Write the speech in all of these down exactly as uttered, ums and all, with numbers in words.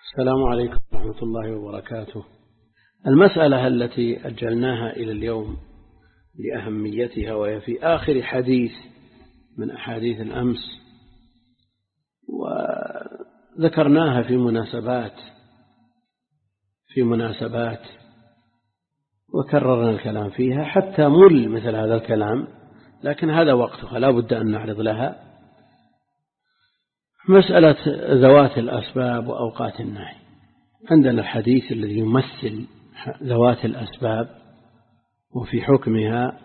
السلام عليكم ورحمة الله وبركاته. المسألة التي أجلناها إلى اليوم لأهميتها وهي في آخر حديث من أحاديث الأمس، وذكرناها في مناسبات في مناسبات وكررنا الكلام فيها حتى مل مثل هذا الكلام، لكن هذا وقتها لا بد أن نعرض لها. مسألة ذوات الأسباب وأوقات النهي. عندنا الحديث الذي يمثل ذوات الأسباب وفي حكمها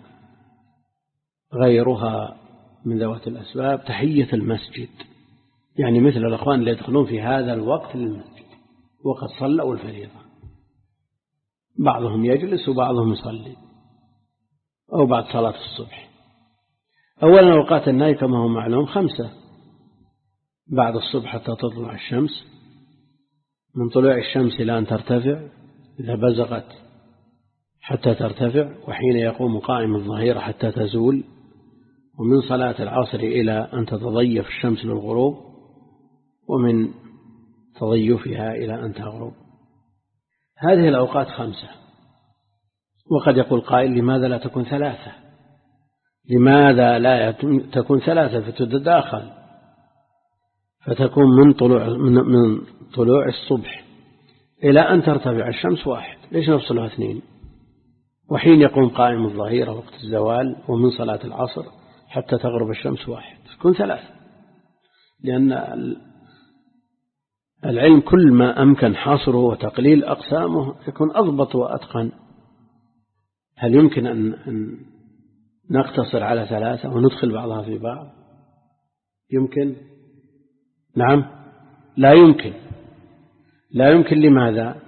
غيرها من ذوات الأسباب تحية المسجد، يعني مثل الأخوان اللي يدخلون في هذا الوقت للمسجد وقد صلوا الفريضة، بعضهم يجلس وبعضهم يصلي أو بعد صلاة الصبح. أولا أوقات النهي كما هو معلوم خمسة: بعد الصبح حتى تطلع الشمس، من طلوع الشمس إلى أن ترتفع إذا بزغت حتى ترتفع، وحين يقوم قائم الظهيرة حتى تزول، ومن صلاة العصر إلى أن تتضيف الشمس للغروب، ومن تضيفها إلى أن تغرب. هذه الأوقات خمسة. وقد يقول قائل: لماذا لا تكون ثلاثة؟ لماذا لا تكون ثلاثة فتتداخل فتكون من طلوع من, من طلوع الصبح إلى أن ترتفع الشمس واحد؟ ليش نفصلها اثنين؟ وحين يقوم قائم الظهيرة وقت الزوال، ومن صلاة العصر حتى تغرب الشمس واحد، تكون ثلاثة. لأن العلم كل ما أمكن حصره وتقليل أقسامه يكون أضبط وأتقن. هل يمكن أن, أن نقتصر على ثلاثة وندخل بعضها في بعض؟ يمكن؟ نعم، لا يمكن. لا يمكن. لماذا؟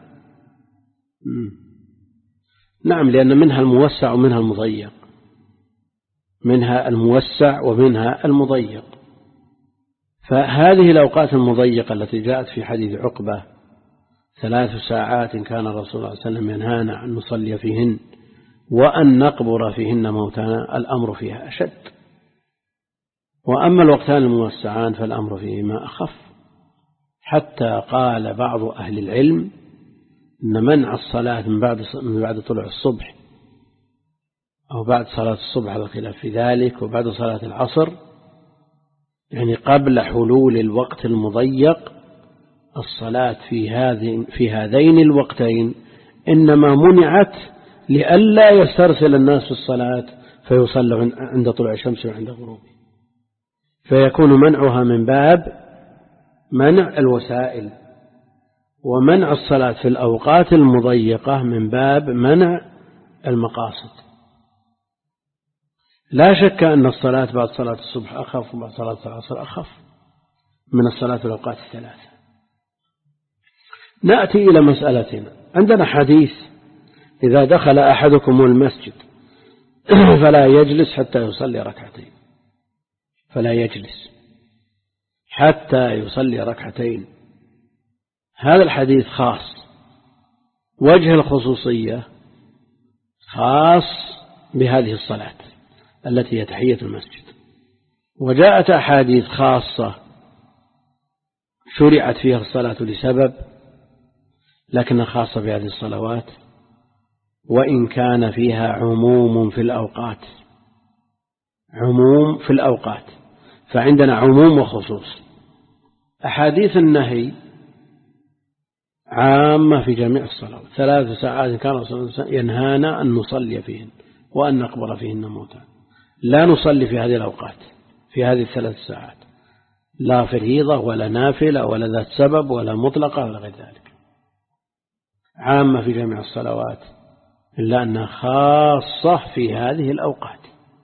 نعم، لأن منها الموسع ومنها المضيق، منها الموسع ومنها المضيق. فهذه الأوقات المضيقة التي جاءت في حديث عقبة: ثلاث ساعات كان الرسول صلى الله عليه وسلم ينهانا أن نصلي فيهن وأن نقبر فيهن موتانا، الأمر فيها أشد. وأما الوقتان الموسعان فالأمر فيهما أخف، حتى قال بعض أهل العلم أن منع الصلاة من بعد من بعد طلوع الصبح أو بعد صلاة الصبح على الخلاف في ذلك، وبعد صلاة العصر، يعني قبل حلول الوقت المضيق، الصلاة في هذين في هذين الوقتين إنما منعت لئلا يسترسل الناس في الصلاة فيصلوا عند طلوع الشمس وعند غروبها، فيكون منعها من باب منع الوسائل، ومنع الصلاة في الأوقات المضيقة من باب منع المقاصد. لا شك أن الصلاة بعد صلاة الصبح أخف وبعد صلاة العصر أخف من الصلاة في الأوقات الثلاثة. نأتي إلى مسألتنا. عندنا حديث: إذا دخل أحدكم المسجد فلا يجلس حتى يصلي ركعتين فلا يجلس حتى يصلي ركعتين. هذا الحديث خاص، وجه الخصوصية خاص بهذه الصلاة التي هي تحية المسجد. وجاءت أحاديث خاصة شرعت فيها الصلاة لسبب، لكنها خاصة بهذه الصلوات، وإن كان فيها عموم في الأوقات عموم في الأوقات فعندنا عموم وخصوص. أحاديث النهي عامة في جميع الصلوات: ثلاث ساعات كان رسول الله ينهانا أن نصلي فيهن وأن نقبر فيهن موتى. لا نصلي في هذه الأوقات، في هذه الثلاث ساعات، لا فريضة ولا نافلة ولا ذات سبب ولا مطلقة ولا غير ذلك. عامة في جميع الصلوات، إلا أنها خاصة في هذه الأوقات.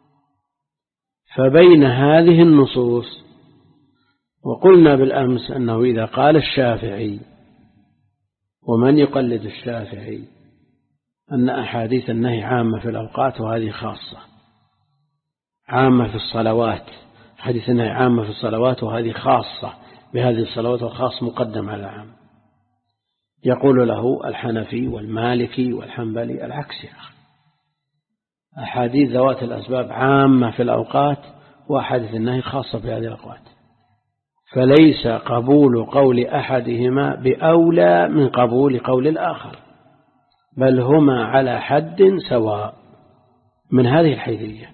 فبين هذه النصوص، وقلنا بالأمس أنه إذا قال الشافعي ومن يقلد الشافعي أن أحاديث النهي عامة في الأوقات وهذه خاصة، عامة في الصلوات، حديث النهي عامة في الصلوات وهذه خاصة بهذه الصلوات، والخاص مقدم على العام، يقول له الحنفي والمالكي والحنبلي: العكس يا أخي، أحاديث ذوات الأسباب عامة في الأوقات وأحاديث النهي خاصة بهذه الأوقات. فليس قبول قول أحدهما بأولى من قبول قول الآخر، بل هما على حد سواء من هذه الحيثية.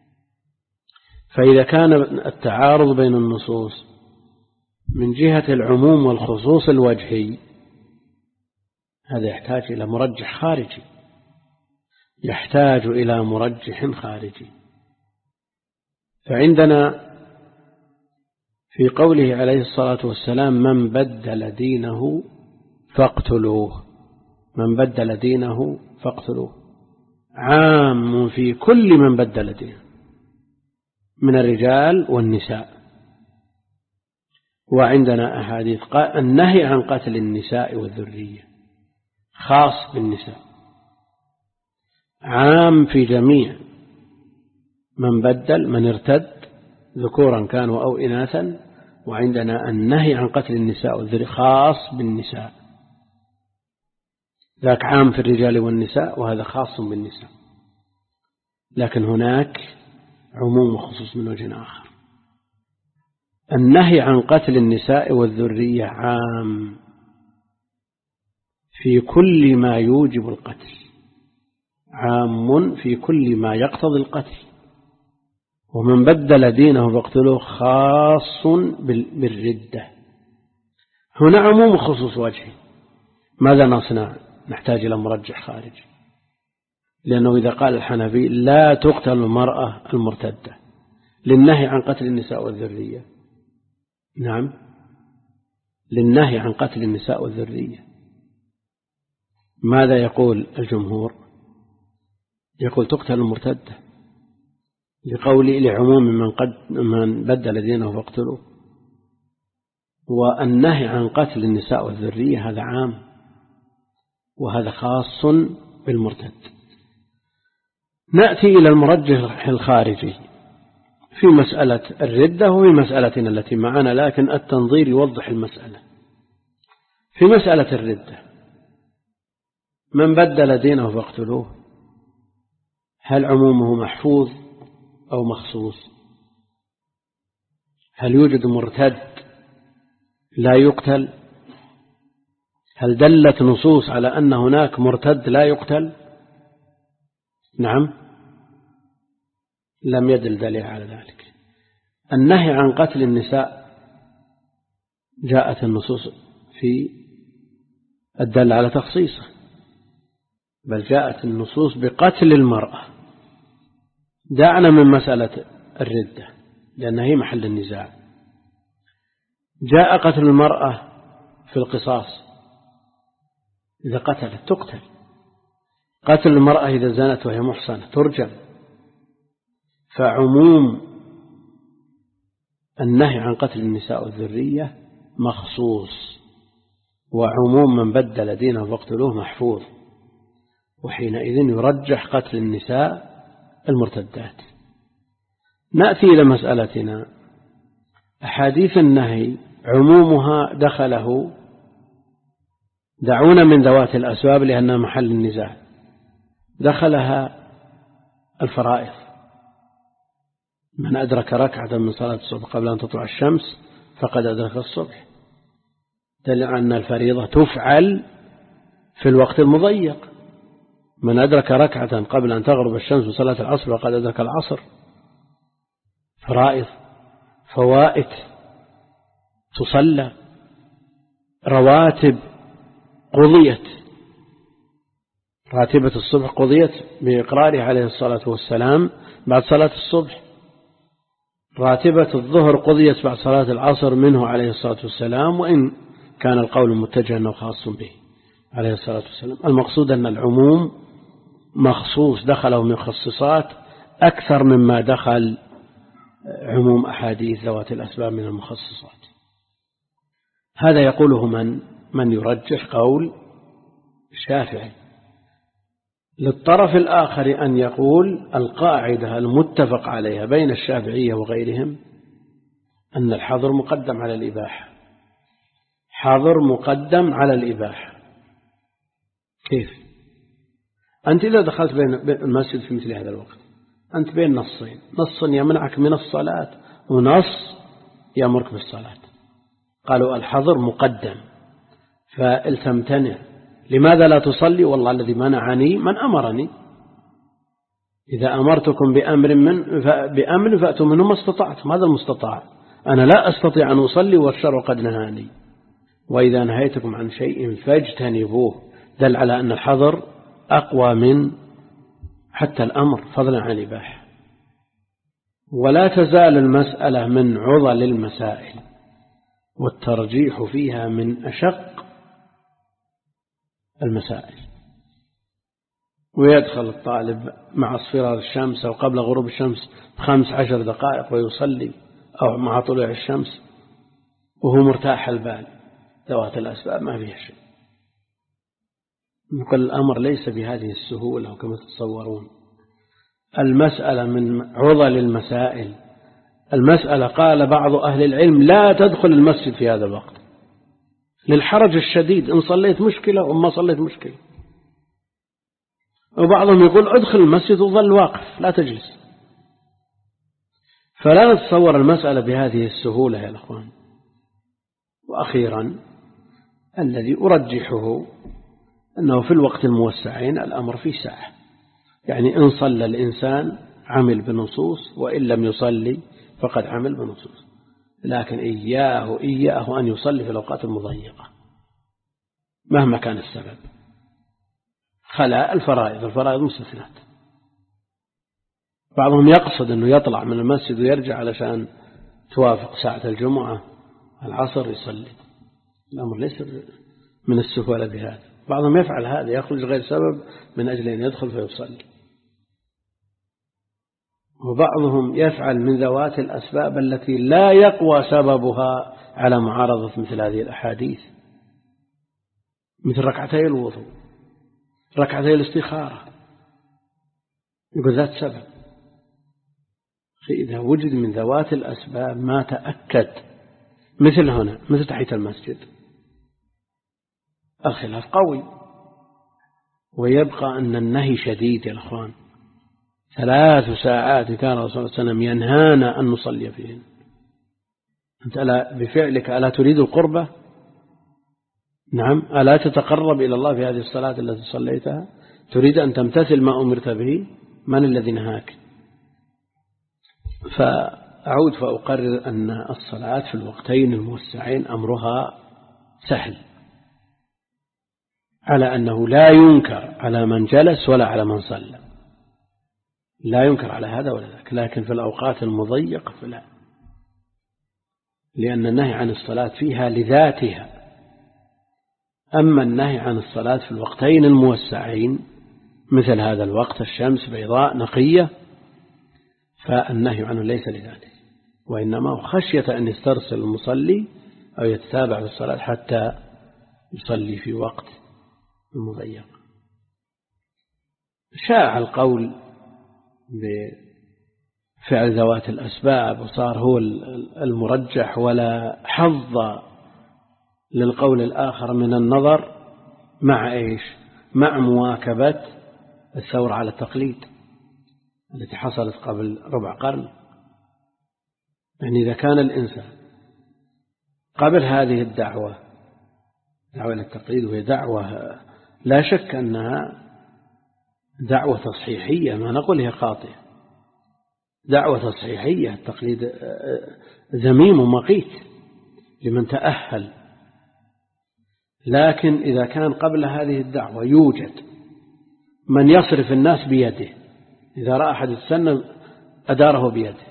فإذا كان التعارض بين النصوص من جهة العموم والخصوص الوجهي، هذا يحتاج إلى مرجح خارجي، يحتاج إلى مرجح خارجي. فعندنا في قوله عليه الصلاة والسلام من بدل دينه فاقتلوه، من بدل دينه فاقتلوه، عام في كل من بدل دينه من الرجال والنساء. وعندنا أحاديث النهي عن قتل النساء والذرية خاص بالنساء، عام في جميع من بدل من ارتد ذكورا كانوا أو إناثا. وعندنا النهي عن قتل النساء والذرية خاص بالنساء، ذاك عام في الرجال والنساء وهذا خاص بالنساء، لكن هناك عموم وخصوص من وجه آخر. النهي عن قتل النساء والذرية عام في كل ما يوجب القتل، عام في كل ما يقتضي القتل. ومن بدل دينه فاقتلوه خاص بالردة. هنا عموم خصوص وجهي، ماذا نصنع؟ نحتاج إلى مرجح خارجي، لأنه إذا قال الحنفي لا تقتل المرأة المرتدة للنهي عن قتل النساء والذرية، نعم للنهي عن قتل النساء والذرية، ماذا يقول الجمهور؟ يقول تقتل المرتدة لقول لعموم من, قد من بدل دينه فاقتلوه. والنهي عن قتل النساء والذرية هذا عام وهذا خاص بالمرتد. نأتي إلى المرجح الخارجي في مسألة الردة وفي مسألتنا التي معنا، لكن التنظير يوضح المسألة. في مسألة الردة من بدل دينه فاقتلوه، هل عمومه محفوظ أو مخصوص؟ هل يوجد مرتد لا يقتل؟ هل دلت نصوص على أن هناك مرتد لا يقتل؟ نعم لم يدل دليل على ذلك. النهي عن قتل النساء جاءت النصوص في الدل على تخصيصه، بل جاءت النصوص بقتل المرأة. دعنا من مسألة الردة لأنها هي محل النزاع. جاء قتل المرأة في القصاص، إذا قتلت تقتل. قتل المرأة إذا زنت وهي محصنة ترجم. فعموم النهي عن قتل النساء والذرية مخصوص، وعموم من بدل دينه فاقتلوه محفوظ، وحينئذ يرجح قتل النساء المرتدات. نأتي إلى مسألتنا. أحاديث النهي عمومها دخله، دعونا من ذوات الأسباب لأنها محل النزاع، دخلها الفرائض. من أدرك ركعة من صلاة الصبح قبل أن تطلع الشمس فقد أدرك الصبح، دل أن الفريضة تفعل في الوقت المضيق. من أدرك ركعة قبل أن تغرب الشمس من صلاة العصر فقد أدرك العصر. فرائض، فوائت تصلى، رواتب قضيت، راتبة الصبح قضيت بإقراره عليه الصلاة والسلام بعد صلاة الصبح. راتبة الظهر قضيت بعد صلاة العصر منه عليه الصلاة والسلام، وإن كان القول متجه أنه خاص به عليه الصلاة والسلام. المقصود أن العموم مخصوص، دخله من خصصات أكثر مما دخل عموم أحاديث ذوات الأسباب من المخصصات. هذا يقوله من من يرجح قول الشافعي. للطرف الآخر أن يقول القاعدة المتفق عليها بين الشافعية وغيرهم أن الحظر مقدم على الإباحة، حظر مقدم على الإباحة. كيف؟ أنت إذا دخلت بين المسجد في مثل هذا الوقت أنت بين نصين، نص يمنعك من الصلاة ونص يأمرك بالصلاة. قالوا الحظر مقدم فالتمتنع. لماذا لا تصلي؟ والله الذي منعني من أمرني. إذا أمرتكم بأمر من بأمر فأتوا منه ما استطعتم. هذا المستطاع. أنا لا أستطيع أن أصلي والشرع قد نهاني. وإذا نهيتكم عن شيء فاجتنبوه. دل على أن الحظر أقوى من حتى الأمر فضلا عن الإباحة. ولا تزال المسألة من عضل المسائل والترجيح فيها من أشق المسائل. ويدخل الطالب مع اصفرار الشمس أو قبل غروب الشمس بخمس عشر دقائق ويصلي، أو مع طلوع الشمس وهو مرتاح البال. ذوات الأسباب ما فيها شيء. نقول الأمر ليس بهذه السهولة كما تتصورون. المسألة من عضل المسائل. المسألة قال بعض أهل العلم لا تدخل المسجد في هذا الوقت للحرج الشديد، إن صليت مشكلة وما صليت مشكلة. وبعضهم يقول ادخل المسجد وظل واقف لا تجلس. فلا نتصور المسألة بهذه السهولة يا الأخوان. وأخيرا الذي أرجحه أنه في الوقت الموسعين الأمر في ساعة، يعني إن صلى الإنسان عمل بنصوص، وإن لم يصلي فقد عمل بنصوص. لكن إياه إياه أن يصلي في الأوقات المضيقة مهما كان السبب، خلاء الفرائض. الفرائض مستثنات. بعضهم يقصد أنه يطلع من المسجد ويرجع علشان توافق ساعة الجمعة العصر يصلي. الأمر ليس من السهولة بهذا. بعضهم يفعل هذا، يخرج غير سبب من أجل أن يدخل فيصلي. وبعضهم يفعل من ذوات الأسباب التي لا يقوى سببها على معارضة مثل هذه الأحاديث، مثل ركعتي الوضوء، ركعتي الاستخارة، يقول ذات سبب. إذا وجد من ذوات الأسباب ما تأكد، مثل هنا مثل تحية المسجد، الخلاف قوي. ويبقى أن النهي شديد يا الأخوان. ثلاث ساعات كان رسول الله صلى الله عليه وسلم ينهانا أن نصلي فيهن. أنت ألا بفعلك ألا تريد القربة؟ نعم. ألا تتقرب إلى الله في هذه الصلاة التي صليتها؟ تريد أن تمتثل ما أمرت به؟ من الذي نهاك؟ فأعود فأقرر أن الصلاة في الوقتين الموسعين أمرها سهل، على أنه لا ينكر على من جلس ولا على من صلى، لا ينكر على هذا ولا ذاك. لكن في الأوقات المضيقة فلا، لأن النهي عن الصلاة فيها لذاتها. أما النهي عن الصلاة في الوقتين الموسعين مثل هذا الوقت الشمس بيضاء نقية، فالنهي عنه ليس لذاته، وإنما خشية أن يسترسل المصلي أو يتتابع في الصلاة حتى يصلي في وقت المضيق. شاع القول بفعل ذوات الأسباب وصار هو المرجح، ولا حظ للقول الآخر من النظر مع إيش؟ مع مواكبة الثورة على التقليد التي حصلت قبل ربع قرن. يعني إذا كان الإنسان قبل هذه الدعوة دعوة للتقليد، وهي دعوة لا شك أنها دعوة تصحيحية، ما نقول هي خاطئة، دعوة تصحيحية. التقليد ذميم ومقيت لمن تأهل. لكن إذا كان قبل هذه الدعوة يوجد من يصرف الناس بيده، إذا رأى أحد السنة أداره بيده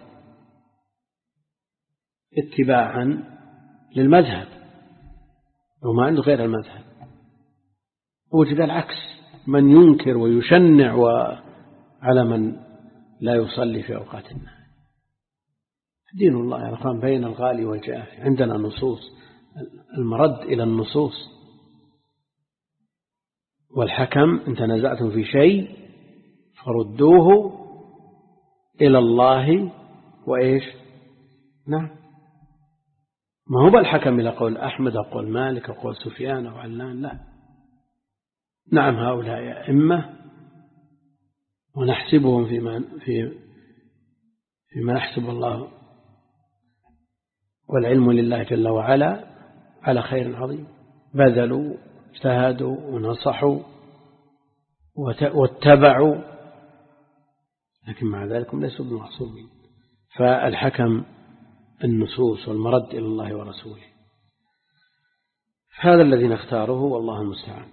اتباعا للمذهب وما عنده غير المذهب، وجد العكس، من ينكر ويشنع على من لا يصلي في أوقات النهي. دين الله يا أخوان بين الغالي والجافي. عندنا نصوص، المرد إلى النصوص. والحكم إن تنازعتم في شيء فردوه إلى الله وإيش؟ نعم. ما هو بالحكم إلى قول أحمد أو قول مالك أو قول سفيان أو علان، لا. نعم هؤلاء أئمة ونحسبهم فيما في فيما نحسب الله، والعلم لله جل وعلا، على خير عظيم، بذلوا اجتهدوا ونصحوا واتبعوا، لكن مع ذلك ليسوا بمعصومين. فالحكم النصوص والمرد إلى الله ورسوله. هذا الذي نختاره والله المستعان.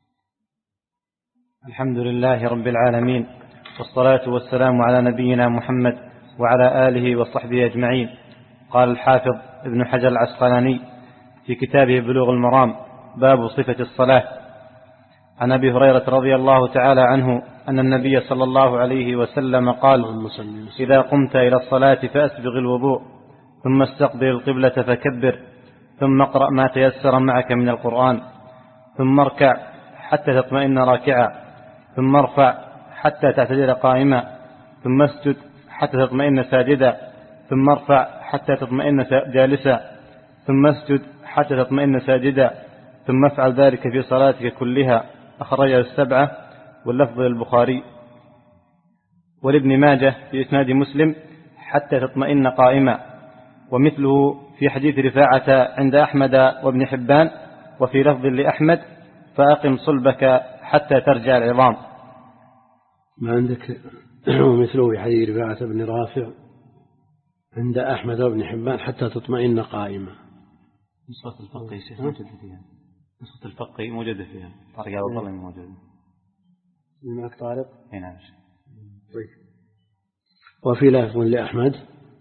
الحمد لله رب العالمين، والصلاة والسلام على نبينا محمد وعلى آله وصحبه أجمعين. قال الحافظ ابن حجر العسقلاني في كتابه بلوغ المرام: باب صفة الصلاة. عن أبي هريرة رضي الله تعالى عنه أن النبي صلى الله عليه وسلم قال: إذا قمت إلى الصلاة فأسبغ الوضوء، ثم استقبل القبلة فكبر، ثم اقرأ ما تيسر معك من القرآن، ثم اركع حتى تطمئن راكعا، ثم ارفع حتى تعتدل قائما، ثم اسجد حتى تطمئن ساجدا، ثم ارفع حتى تطمئن جالسا، ثم اسجد حتى تطمئن ساجدا، ثم افعل ذلك في صلاتك كلها. أخرجه السبعة واللفظ للبخاري. ولابن ماجه في إسناد مسلم: حتى تطمئن قائما. ومثله في حديث رفاعة عند أحمد وابن حبان، وفي لفظ لأحمد: فأقم صلبك حتى ترجع العظام. ما عندك؟ ومثله في حديث رفاعة بن رافع عند أحمد وابن حبان: حتى تطمئن قائما. نسخة الفقي شيخ موجودة فيها، نسخة الفقي موجودة فيها، طارق أبو طلع موجودة. معك طارق؟ نعم. طيب. وفي لفظ لأحمد،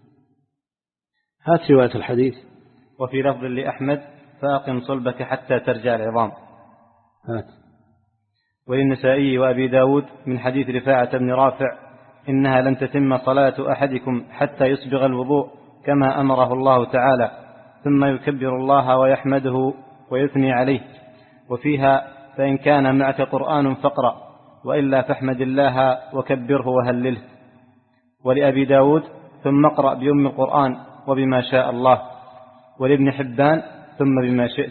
هات رواية الحديث. وفي لفظ لأحمد: فأقم صلبك حتى ترجع العظام. هات. وللنسائي وأبي داود من حديث رفاعة بن رافع: إنها لن تتم صلاة أحدكم حتى يسبغ الوضوء كما أمره الله تعالى، ثم يكبر الله ويحمده ويثني عليه. وفيها: فإن كان معك قرآن فاقرأ، وإلا فاحمد الله وكبره وهلله. ولأبي داود: ثم اقرأ بأم القرآن وبما شاء الله. ولابن حبان: ثم بما شئت.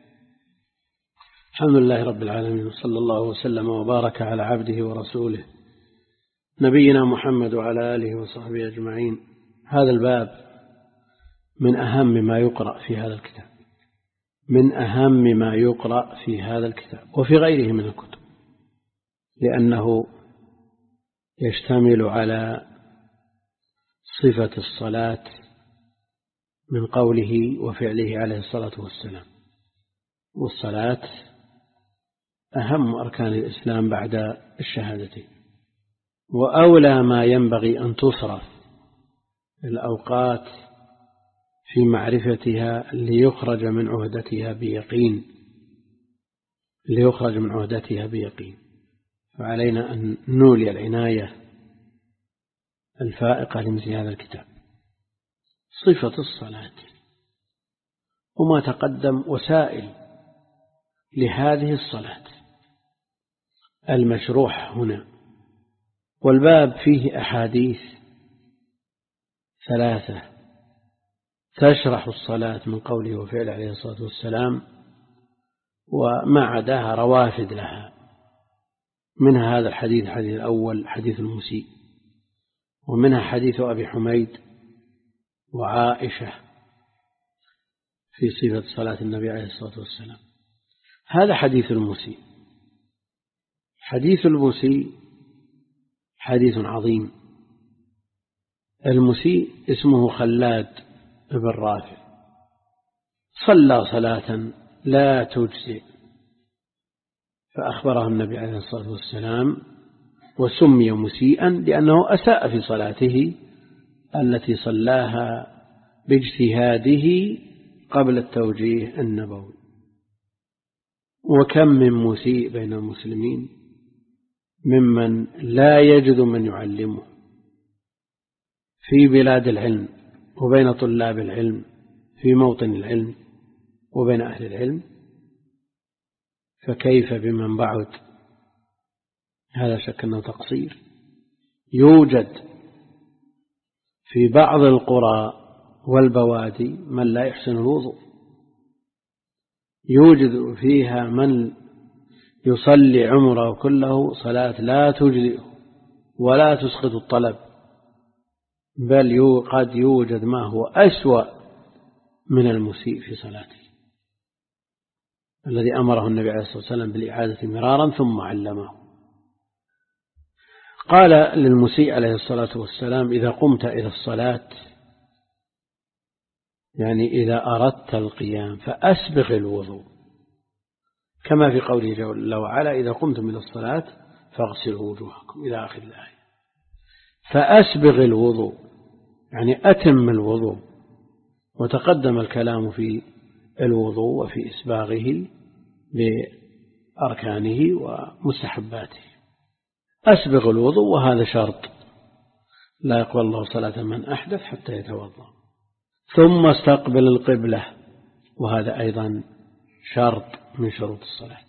الحمد لله رب العالمين، صلى الله وسلم وبارك على عبده ورسوله نبينا محمد وعلى آله وصحبه أجمعين. هذا الباب من أهم ما يقرأ في هذا الكتاب، من أهم ما يقرأ في هذا الكتاب وفي غيره من الكتب، لأنه يشتمل على صفة الصلاة من قوله وفعله عليه الصلاة والسلام. والصلاة أهم أركان الإسلام بعد الشهادتين، وأولى ما ينبغي أن تصرف الأوقات في معرفتها ليخرج من عهدتها بيقين ليخرج من عهدتها بيقين فعلينا أن نولي العناية الفائقة لمثل هذا الكتاب. صفة الصلاة وما تقدم وسائل لهذه الصلاة المشروح هنا. والباب فيه أحاديث ثلاثة تشرح الصلاة من قوله وفعله عليه الصلاة والسلام، وما عداها روافد لها، منها هذا الحديث الحديث الأول حديث المسيء، ومنها حديث أبي حميد وعائشة في صفة صلاة النبي عليه الصلاة والسلام. هذا حديث المسيء. حديث المسيء حديث عظيم. المسيء اسمه خلاد بن رافع، صلى صلاة لا تجزئ، فأخبره النبي عليه الصلاة والسلام وسمي مسيئا لأنه أساء في صلاته التي صلاها باجتهاده قبل التوجيه النبوي. وكم من مسيء بين المسلمين ممن لا يجد من يعلمه في بلاد العلم وبين طلاب العلم في موطن العلم وبين أهل العلم، فكيف بمن بعد؟ هذا شك أنه تقصير. يوجد في بعض القرى والبوادي من لا يحسن الوضوء، يوجد فيها من يصلي عمره كله صلاة لا تجزئه ولا تسقط الطلب، بل قد يوجد ما هو أسوأ من المسيء في صلاته. الذي أمره النبي عليه الصلاة والسلام بالإعادة مرارا ثم علمه. قال للمسيء عليه الصلاة والسلام: إذا قمت إلى الصلاة، يعني إذا أردت القيام، فأسبغ الوضوء، كما في قوله جل وعلا: إذا قمتم إلى الصلاة فاغسلوا وجوهكم، إلى آخر الآية. فأسبغ الوضوء يعني أتم الوضوء، وتقدم الكلام في الوضوء وفي إسباغه بأركانه ومستحباته. أسبغ الوضوء، وهذا شرط، لا يقبل الله صلاة من أحدث حتى يتوضأ. ثم استقبل القبلة، وهذا أيضا شرط من شروط الصلاة،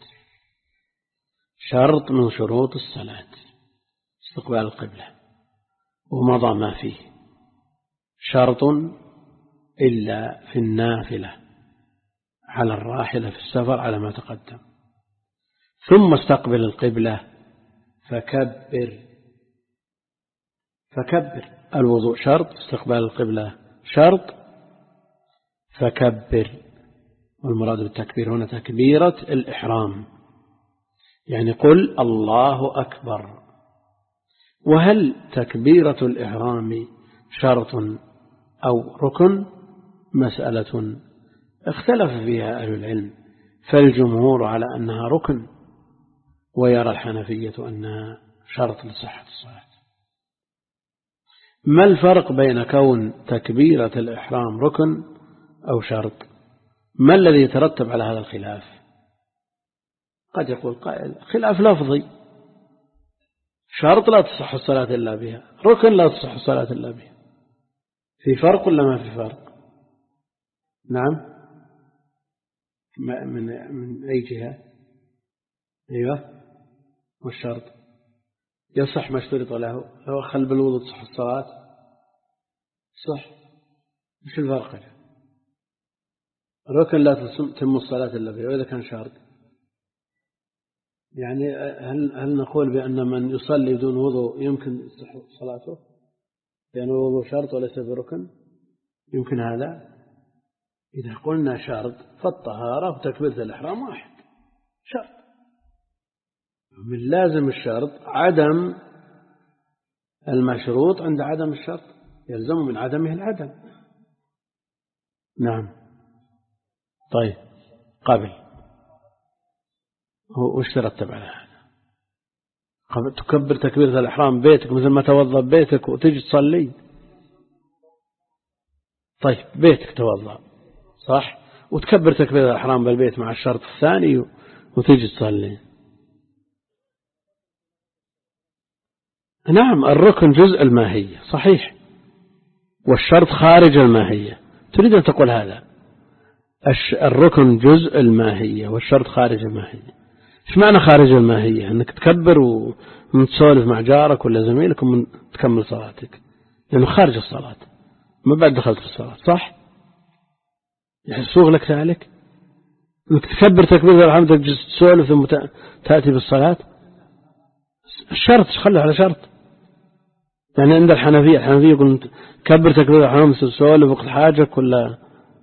شرط من شروط الصلاة استقبال القبلة، ومضى ما فيه. شرط إلا في النافلة على الراحلة في السفر على ما تقدم. ثم استقبل القبلة فكبر، فكبر. الوضوء شرط، استقبال القبلة شرط، فكبر. والمراد بالتكبير هنا تكبيرة الإحرام، يعني قل الله أكبر. وهل تكبيرة الإحرام شرط أو ركن؟ مسألة اختلف فيها أهل العلم، فالجمهور على أنها ركن، ويرى الحنفية أنها شرط لصحة الصلاة. ما الفرق بين كون تكبيرة الإحرام ركن أو شرط؟ ما الذي يترتب على هذا الخلاف؟ قد يقول قائل: خلاف لفظي، شرط لا تصح الصلاة إلا بها، ركن لا تصح الصلاة إلا بها. في فرق ولا ما في فرق؟ نعم، من من أي جهة؟ أيوة، والشرط يصح ما اشترط له، لو أخل بالوضوء تصح الصلاة، صح. مش الفرق؟ ركن لا تتم الصلاة إلا به، وإذا كان شرط يعني هل هل نقول بأن من يصلي بدون وضوء يمكن تصح صلاته لأن الوضوء شرط وليس بركن؟ يمكن هذا؟ إذا قلنا شرط فالطهارة وتكبيرة الإحرام واحد شرط. من لازم الشرط عدم المشروط عند عدم الشرط، يلزم من عدمه العدم. نعم. طيب، قبل وش ترتب على هذا؟ قبل تكبر تكبيرة الإحرام بيتك مثل ما توضأ بيتك وتجي تصلي. طيب، بيتك توضأ صح، وتكبر تكبيرة الإحرام بالبيت مع الشرط الثاني وتجي تصلي. نعم، الركن جزء الماهية صحيح، والشرط خارج الماهية. تريد أن تقول هذا؟ الركن جزء الماهية والشرط خارج الماهية. إيش معنى خارج الماهية؟ أنك تكبر وتسولف مع جارك ولا زميلك ومن تكمل صلاتك، لأنه خارج الصلاة، ما بعد دخلت في الصلاة، صح؟ يحسوغ لك ذلك أنك تكبر تكبير الحمد تجلس تسولف ثم تأتي بالصلاة. الشرط خلي على شرط، يعني عند الحنفية الحنفية يقول كبر تكبير الحرام تسولف وقت حاجك ولا؟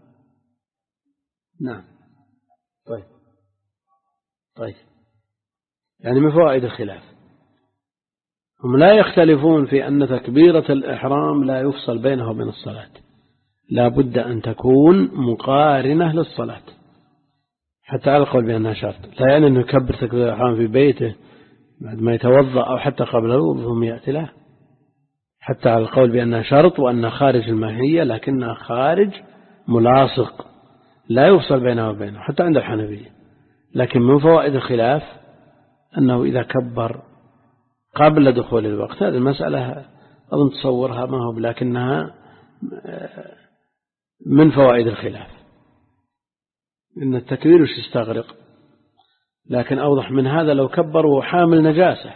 نعم. طيب طيب يعني من فوائد الخلاف هم لا يختلفون في أن تكبيرة الإحرام لا يفصل بينها وبين الصلاة، لا بد أن تكون مقارنة للصلاة حتى على القول بأنها شرط. لا يعني أنه يكبر تكبيرة الإحرام في بيته بعد ما يتوضأ أو حتى قبل الوضوء ثم يأتي له، حتى على القول بأنها شرط وأنها خارج الماهية، لكنها خارج ملاصق لا يفصل بينها وبينه حتى عند الحنفية. لكن من فوائد الخلاف أنه إذا كبر قبل دخول الوقت، هذه المسألة أظن تصورها ما هو، لكنها من فوائد الخلاف إن التكبير وش يستغرق. لكن أوضح من هذا لو كبر وحامل نجاسة،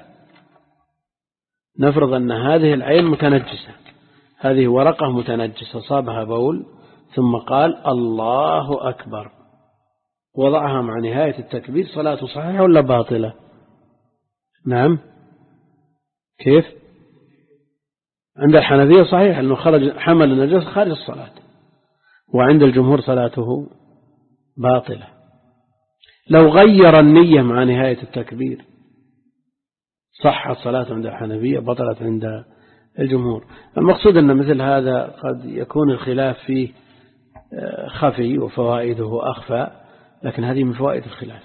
نفرض أن هذه العين متنجسة، هذه ورقة متنجسة صابها بول ثم قال الله أكبر وضعها مع نهاية التكبير، صلاته صحيحة ولا باطلة؟ نعم. كيف؟ عند الحنفية صحيح أنه خرج حمل النجاسة خارج الصلاة، وعند الجمهور صلاته باطلة. لو غير النية مع نهاية التكبير صحت صلاة عند الحنفية، بطلت عند الجمهور. المقصود أن مثل هذا قد يكون الخلاف فيه خفي وفوائده أخفى، لكن هذه من فوائد الخلاف.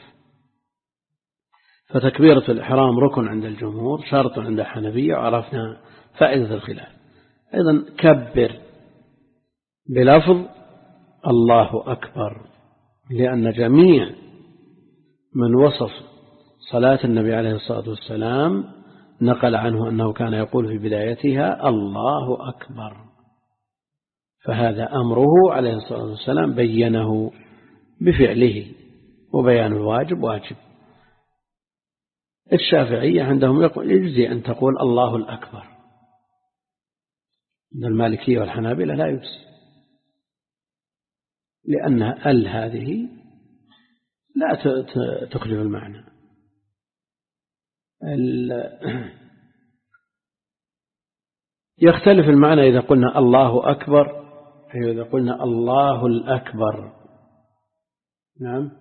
فتكبيرة الإحرام ركن عند الجمهور، شرط عند الحنفية، وعرفنا فائدة الخلاف. أيضا كبر بلفظ الله أكبر، لأن جميع من وصف صلاة النبي عليه الصلاة والسلام نقل عنه أنه كان يقول في بدايتها الله أكبر، فهذا أمره عليه الصلاة والسلام بينه بفعله، وبيان الواجب واجب. الشافعية عندهم يقول يجزي أن تقول الله الأكبر، من المالكية والحنابلة لا يجزي، لأن ال هذه لا تخلف المعنى. يختلف المعنى إذا قلنا الله أكبر، أي إذا قلنا الله الأكبر. نعم،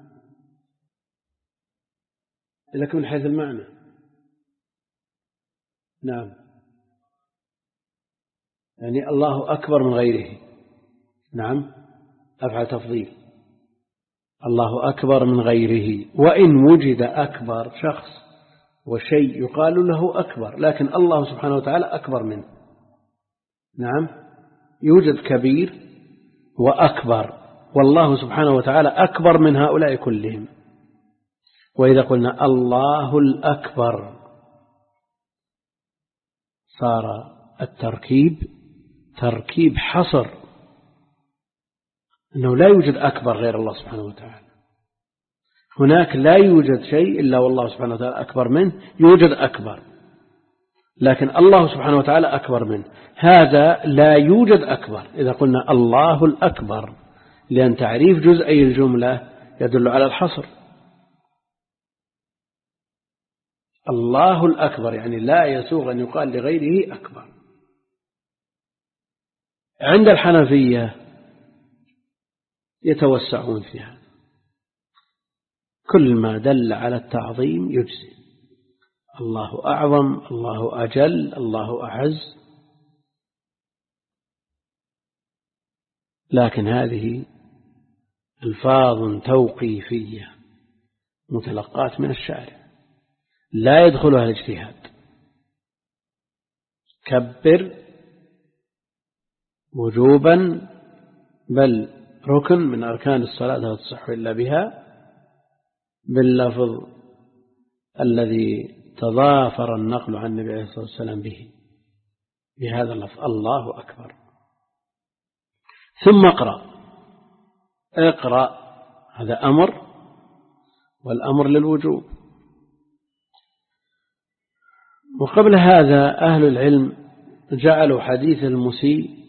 لكن من حيث المعنى نعم، يعني الله أكبر من غيره. نعم، أفعل تفضيل، الله أكبر من غيره. وإن وجد أكبر شخص وشيء يقال له أكبر، لكن الله سبحانه وتعالى أكبر منه. نعم، يوجد كبير وأكبر، والله سبحانه وتعالى أكبر من هؤلاء كلهم. وإذا قلنا الله الأكبر صار التركيب تركيب حصر، أنه لا يوجد أكبر غير الله سبحانه وتعالى. هناك لا يوجد شيء إلا والله سبحانه وتعالى أكبر منه، يوجد أكبر لكن الله سبحانه وتعالى أكبر منه. هذا لا يوجد أكبر إذا قلنا الله الأكبر، لأن تعريف جزئي الجملة يدل على الحصر. الله الأكبر يعني لا يسوغ أن يقال لغيره أكبر. عند الحنفية يتوسعون فيها، كل ما دل على التعظيم يجزي، الله أعظم، الله أجل، الله أعز. لكن هذه ألفاظ توقيفية متلقات من الشارع لا يدخلها الاجتهاد. كبر وجوبا، بل ركن من أركان الصلاة لا تصح إلا بها، باللفظ الذي تضافر النقل عن النبي عليه الصلاة والسلام به، بهذا اللفظ الله أكبر. ثم اقرأ، اقرأ هذا أمر، والأمر للوجوب. وقبل هذا أهل العلم جعلوا حديث المسيء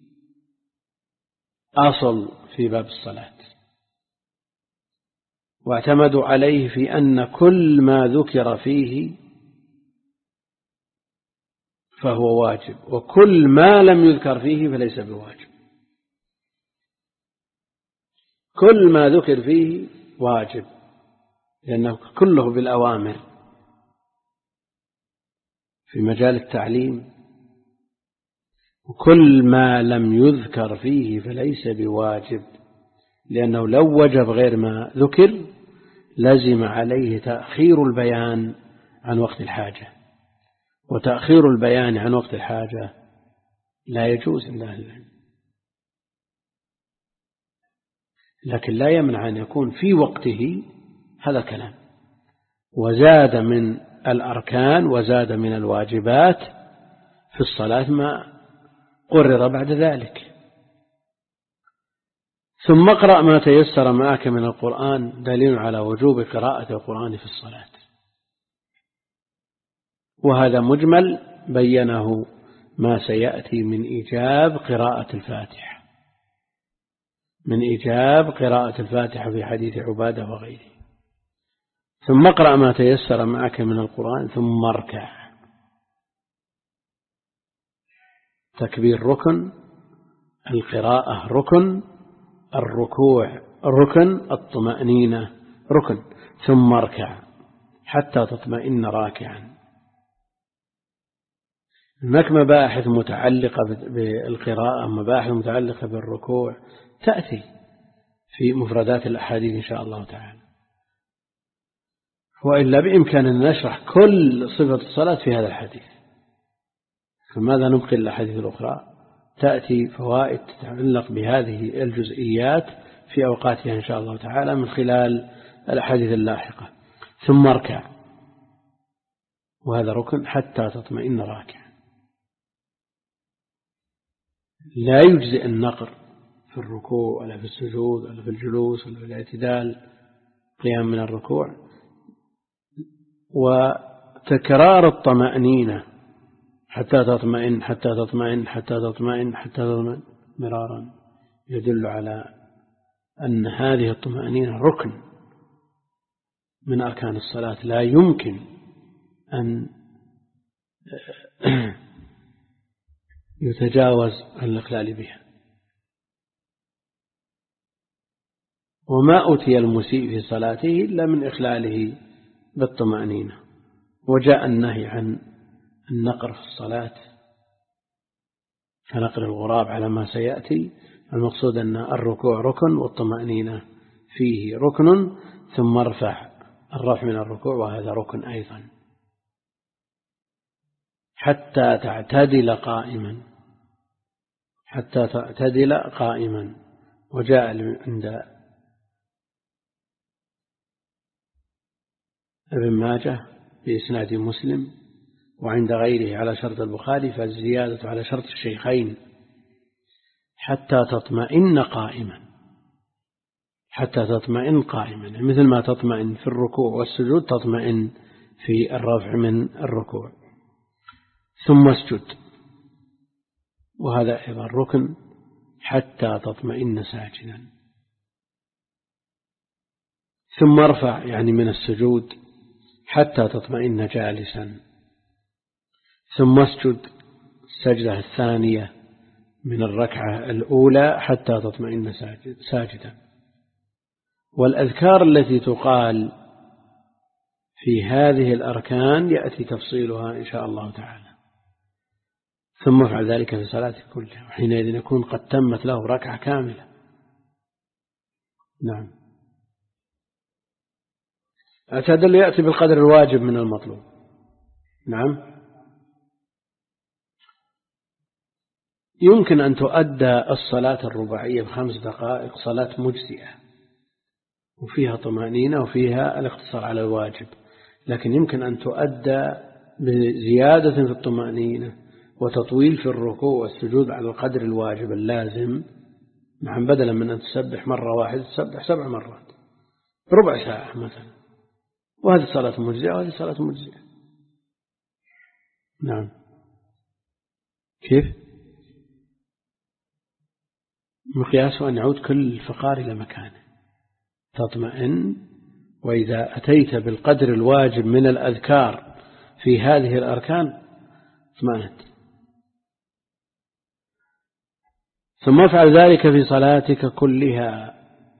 أصل في باب الصلاة، واعتمدوا عليه في أن كل ما ذكر فيه فهو واجب، وكل ما لم يذكر فيه فليس بواجب. كل ما ذكر فيه واجب لأنه كله بالأوامر في مجال التعليم، وكل ما لم يذكر فيه فليس بواجب، لأنه لو وجب غير ما ذكر لزم عليه تأخير البيان عن وقت الحاجة، وتأخير البيان عن وقت الحاجة لا يجوز عند أهل العلم. لكن لا يمنع أن يكون في وقته هذا كلام، وزاد من الأركان وزاد من الواجبات في الصلاة ما قرر بعد ذلك. ثم اقرأ ما تيسر معك من القرآن دليل على وجوب قراءة القرآن في الصلاة، وهذا مجمل بينه ما سيأتي من إيجاب قراءة الفاتحة، من إيجاب قراءة الفاتحة في حديث عبادة وغيره. ثم اقرأ ما تيسر معك من القرآن ثم اركع. تكبير ركن، القراءة ركن، الركوع ركن، الطمأنينة ركن. ثم اركع حتى تطمئن راكعا. هناك مباحث متعلقة بالقراءة، مباحث متعلقة بالركوع تأتي في مفردات الأحاديث إن شاء الله تعالى، وإلا بإمكان أن نشرح كل صفة الصلاة في هذا الحديث، فماذا نبقي الأحاديث الأخرى؟ تأتي فوائد تتعلق بهذه الجزئيات في أوقاتها إن شاء الله تعالى من خلال الأحاديث اللاحقة. ثم اركع، وهذا ركن حتى تطمئن راكع. لا يجزئ النقر في الركوع ولا في السجود ولا في الجلوس ولا في الاعتدال، قيام من الركوع، وتكرار الطمأنينة حتى تطمئن حتى تطمئن حتى تطمئن حتى تطمئن مرارا يدل على أن هذه الطمأنينة ركن من أركان الصلاة، لا يمكن أن يتجاوز الإخلال بها. وما أتي المسيء في صلاته إلا من إخلاله بالطمأنينة. وجاء النهي عن النقر في الصلاة كنقر الغراب على ما سيأتي. المقصود أن الركوع ركن والطمأنينة فيه ركن، ثم ارفع الرفع من الركوع وهذا ركن أيضا، حتى تعتدل قائما حتى تعتدل قائما. وجاء عند ابن ماجه بإسناد مسلم وعند غيره على شرط البخاري، فالزيادة على شرط الشيخين حتى تطمئن قائما حتى تطمئن قائما، يعني مثل ما تطمئن في الركوع والسجود تطمئن في الرفع من الركوع. ثم اسجد، وهذا أيضا ركن حتى تطمئن ساجدا. ثم ارفع يعني من السجود حتى تطمئن جالسا. ثم اسجد السجدة الثانية من الركعة الأولى حتى تطمئن ساجدا. والأذكار التي تقال في هذه الأركان يأتي تفصيلها إن شاء الله تعالى. ثم افعل ذلك في صلاتك كلها، وحينئذ يكون قد تمت له ركعة كاملة. نعم. اعتدل يأتي بالقدر الواجب من المطلوب. نعم. يمكن أن تؤدى الصلاة الرباعية بخمس دقائق صلاة مجزئة وفيها طمأنينة وفيها الاقتصار على الواجب، لكن يمكن أن تؤدى بزيادة في الطمأنينة وتطويل في الركوع والسجود على القدر الواجب اللازم. نعم. بدلا من أن تسبح مرة واحدة تسبح سبع مرات ربع ساعة مثلا، وهذه صلاة مجزئة وهذه صلاة مجزئة. نعم. كيف؟ مقياسه أن يعود كل فقار إلى مكانه، تطمئن. وإذا أتيت بالقدر الواجب من الأذكار في هذه الأركان اطمأنت. ثم افعل ذلك في صلاتك كلها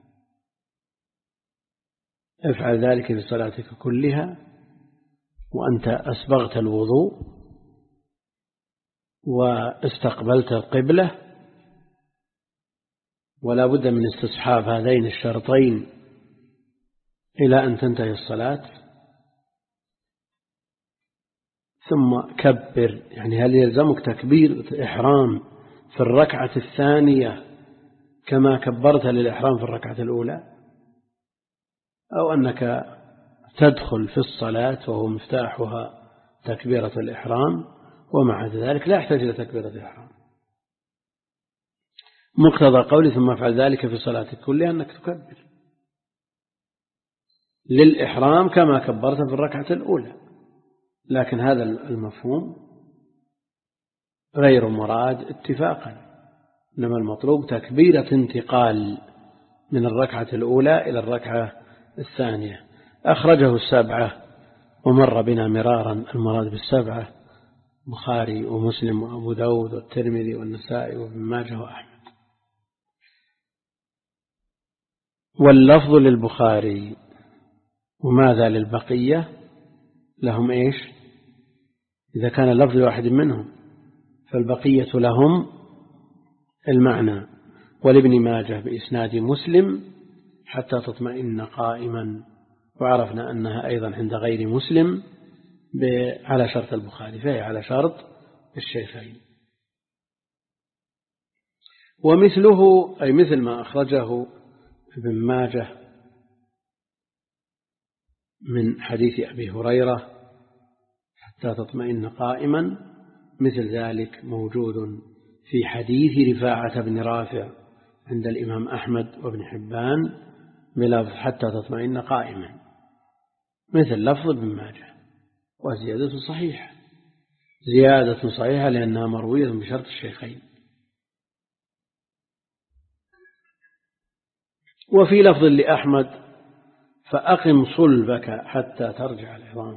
افعل ذلك في صلاتك كلها وأنت أسبغت الوضوء واستقبلت القبلة، ولا بد من استصحاب هذين الشرطين إلى أن تنتهي الصلاة. ثم كبر، يعني هل يلزمك تكبير إحرام في الركعة الثانية كما كبرت للإحرام في الركعة الأولى، أو أنك تدخل في الصلاة وهو مفتاحها تكبيرة الإحرام ومع ذلك لا يحتاج إلى تكبيرة الإحرام؟ مقتضى قولي ثم افعل ذلك في صلاتك كلها أنك تكبر للإحرام كما كبرت في الركعة الأولى، لكن هذا المفهوم غير مراد اتفاقا، إنما المطلوب تكبيرة انتقال من الركعة الأولى إلى الركعة الثانية. أخرجه السبعة ومر بنا مرارا المراد بالسبعة بخاري ومسلم وأبو داود والترمذي والنسائي وابن ماجه وأحمد. واللفظ للبخاري وماذا للبقية؟ لهم إيش؟ إذا كان اللفظ واحد منهم فالبقية لهم المعنى. ولابن ماجه بإسناد مسلم حتى تطمئن قائما، وعرفنا أنها أيضا عند غير مسلم على شرط البخاري، فهي على شرط الشيخين. ومثله أي مثل ما أخرجه ابن ماجه من حديث أبي هريرة حتى تطمئن قائما، مثل ذلك موجود في حديث رفاعة بن رافع عند الإمام أحمد وابن حبان بلفظ حتى تطمئن قائما، مثل لفظ ابن ماجه، وزيادة صحيحة، زيادة صحيحة لأنها مروية بشرط الشيخين. وفي لفظ لأحمد فأقم صلبك حتى ترجع العظام.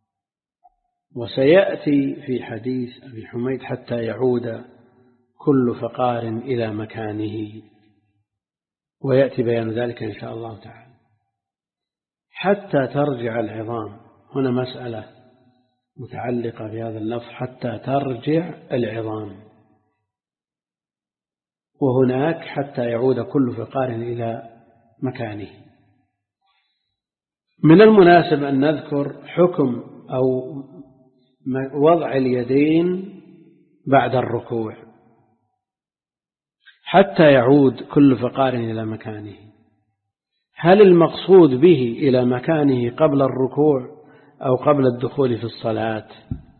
وسيأتي في حديث أبي حميد حتى يعود كل فقار إلى مكانه، ويأتي بيان ذلك إن شاء الله تعالى. حتى ترجع العظام، هنا مسألة متعلقة بهذا اللفظ حتى ترجع العظام، وهناك حتى يعود كل فقار إلى مكانه. من المناسب أن نذكر حكم أو وضع اليدين بعد الركوع حتى يعود كل فقار إلى مكانه. هل المقصود به إلى مكانه قبل الركوع أو قبل الدخول في الصلاة؟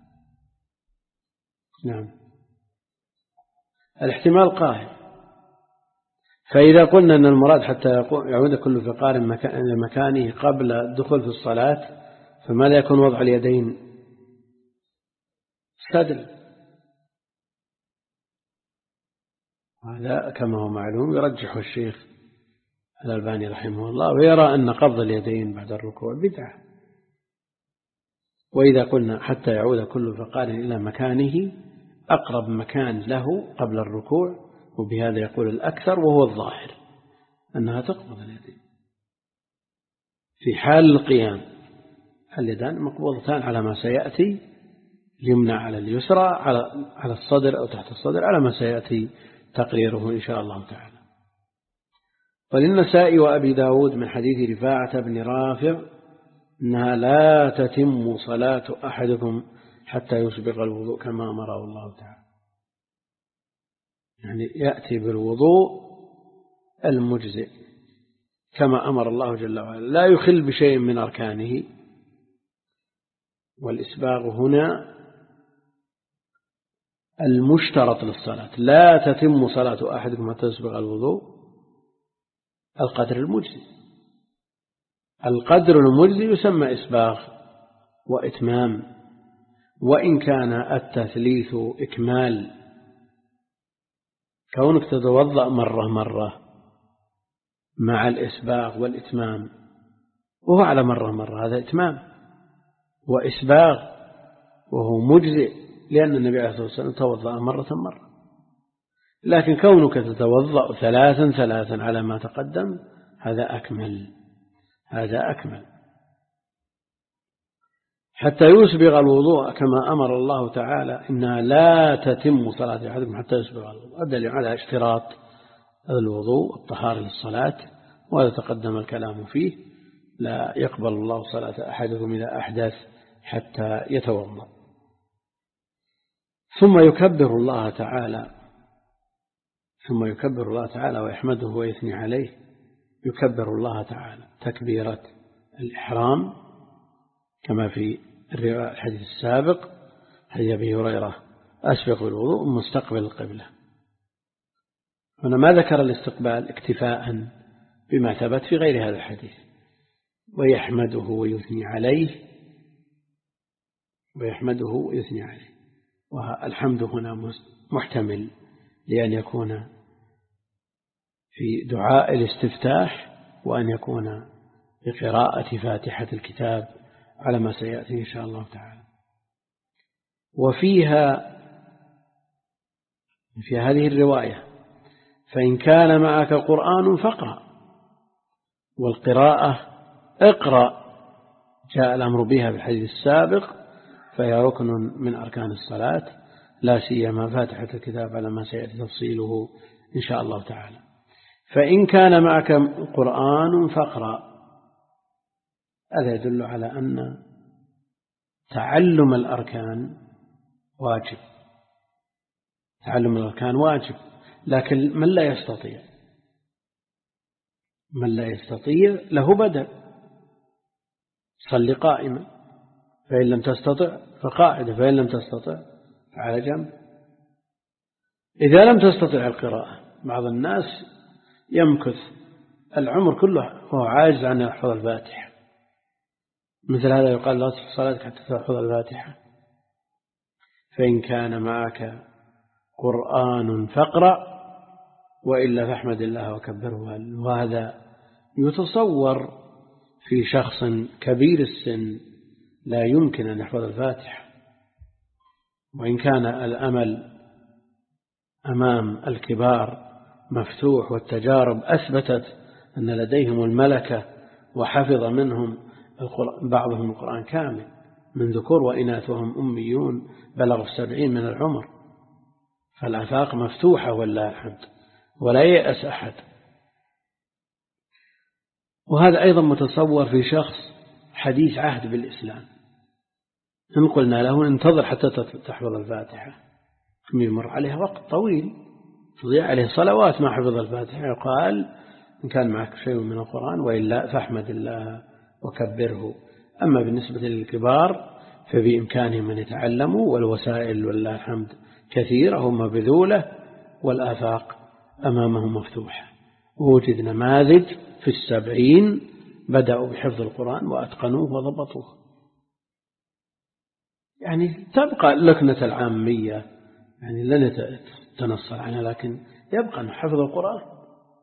نعم، الاحتمال قائم. فإذا قلنا أن المراد حتى يعود كل فقار إلى مكانه قبل الدخول في الصلاة، فماذا يكون وضع اليدين؟ سدل. هذا كما هو معلوم يرجحه الشيخ الألباني رحمه الله، ويرى أن قبض اليدين بعد الركوع بدعة. وإذا قلنا حتى يعود كل فقار إلى مكانه، أقرب مكان له قبل الركوع، وبهذا يقول الأكثر وهو الظاهر أنها تقبض اليدين في حال القيام. اليدان مقبوضتان على ما سيأتي، اليمنى على اليسرى على الصدر أو تحت الصدر على ما سيأتي تقريره إن شاء الله تعالى. وللنسائي وأبي داود من حديث رفاعة بن رافع أنها لا تتم صلاة أحدكم حتى يسبق الوضوء كما أمره الله تعالى، يعني يأتي بالوضوء المجزئ كما أمر الله جل وعلا، لا يخل بشيء من أركانه. والإسباغ هنا المشترط للصلاة، لا تتم صلاة أحدكم حتى يسبق الوضوء القدر المجزي. القدر المجزي يسمى إسباغ وإتمام، وإن كان التثليث إكمال، كونك تتوضأ مرة مرة مع الإسباغ والإتمام وهو على مرة مرة، هذا إتمام وإسباغ وهو مجزئ، لأن النبي عليه الصلاة والسلام توضأ مرة مرة. لكن كونك تتوضأ ثلاثا ثلاثا على ما تقدم هذا أكمل، هذا أكمل حتى يسبغ الوضوء كما أمر الله تعالى إنها لا تتم صلاة أحدكم حتى يسبغ الوضوء. الدليل على اشتراط الوضوء الطهارة للصلاة، وهذا تقدم الكلام فيه. لا يقبل الله صلاة أحدكم إذا أحدث حتى يتوضأ. ثم يكبر الله تعالى ثم يكبر الله تعالى ويحمده ويثني عليه. يكبر الله تعالى تكبيرة الإحرام كما في الحديث السابق حديث أبي هريرة أسبق بالوضوء مستقبل القبلة. هنا ما ذكر الاستقبال اكتفاء بما ثبت في غير هذا الحديث. ويحمده ويثني عليه ويحمده ويثني عليه والحمد هنا محتمل لأن يكون في دعاء الاستفتاح وأن يكون بقراءة فاتحة الكتاب على ما سيأتي إن شاء الله تعالى. وفيها في هذه الرواية فإن كان معك قرآن فاقرأ، والقراءة اقرأ جاء الأمر بها بالحديث السابق فهي ركن من أركان الصلاة، لا سيما فاتحة الكتاب على ما سيأتي تفصيله إن شاء الله تعالى. فإن كان معك قرآن فاقرأ. هذا يدل على أن تعلم الأركان واجب، تعلم الأركان واجب، لكن من لا يستطيع من لا يستطيع له بدل، صل قائما، فإن لم تستطع فقاعدة، فإن لم تستطع فعلى جنب. إذا لم تستطع القراءة، بعض الناس يمكث العمر كله وهو عاجز عن يحفظ الفاتحة، مثل هذا يقال لا تصح صلاتك حتى تحفظ الفاتحة. فإن كان معك قرآن فاقرأ وإلا فاحمد الله وكبره. وهذا يتصور في شخص كبير السن لا يمكن أن يحفظ الفاتحة، وإن كان الأمل أمام الكبار مفتوح والتجارب أثبتت أن لديهم الملكة وحفظ منهم بعضهم القرآن كامل من ذكور وإناث وهم أميون بلغوا السبعين من العمر، فالآفاق مفتوحة والله الحمد ولا يأس أحد. وهذا أيضا متصور في شخص حديث عهد بالإسلام، إن قلنا له انتظر حتى تحفظ الفاتحة ثم يمر عليها وقت طويل تضيع عليه صلوات ما حفظ الفاتحة، يقال إن كان معك شيء من القرآن وإلا فاحمد الله وكبره. أما بالنسبة للكبار فبإمكانهم أن يتعلموا، والوسائل والله الحمد كثيرة هم بذولة والآفاق أمامهم مفتوحة. ووجد نماذج في السبعين بدأوا بحفظ القرآن وأتقنوه وضبطوه. يعني تبقى لكنة العامية، يعني لن تنصر عنها، لكن يبقى أن حفظ القرآن.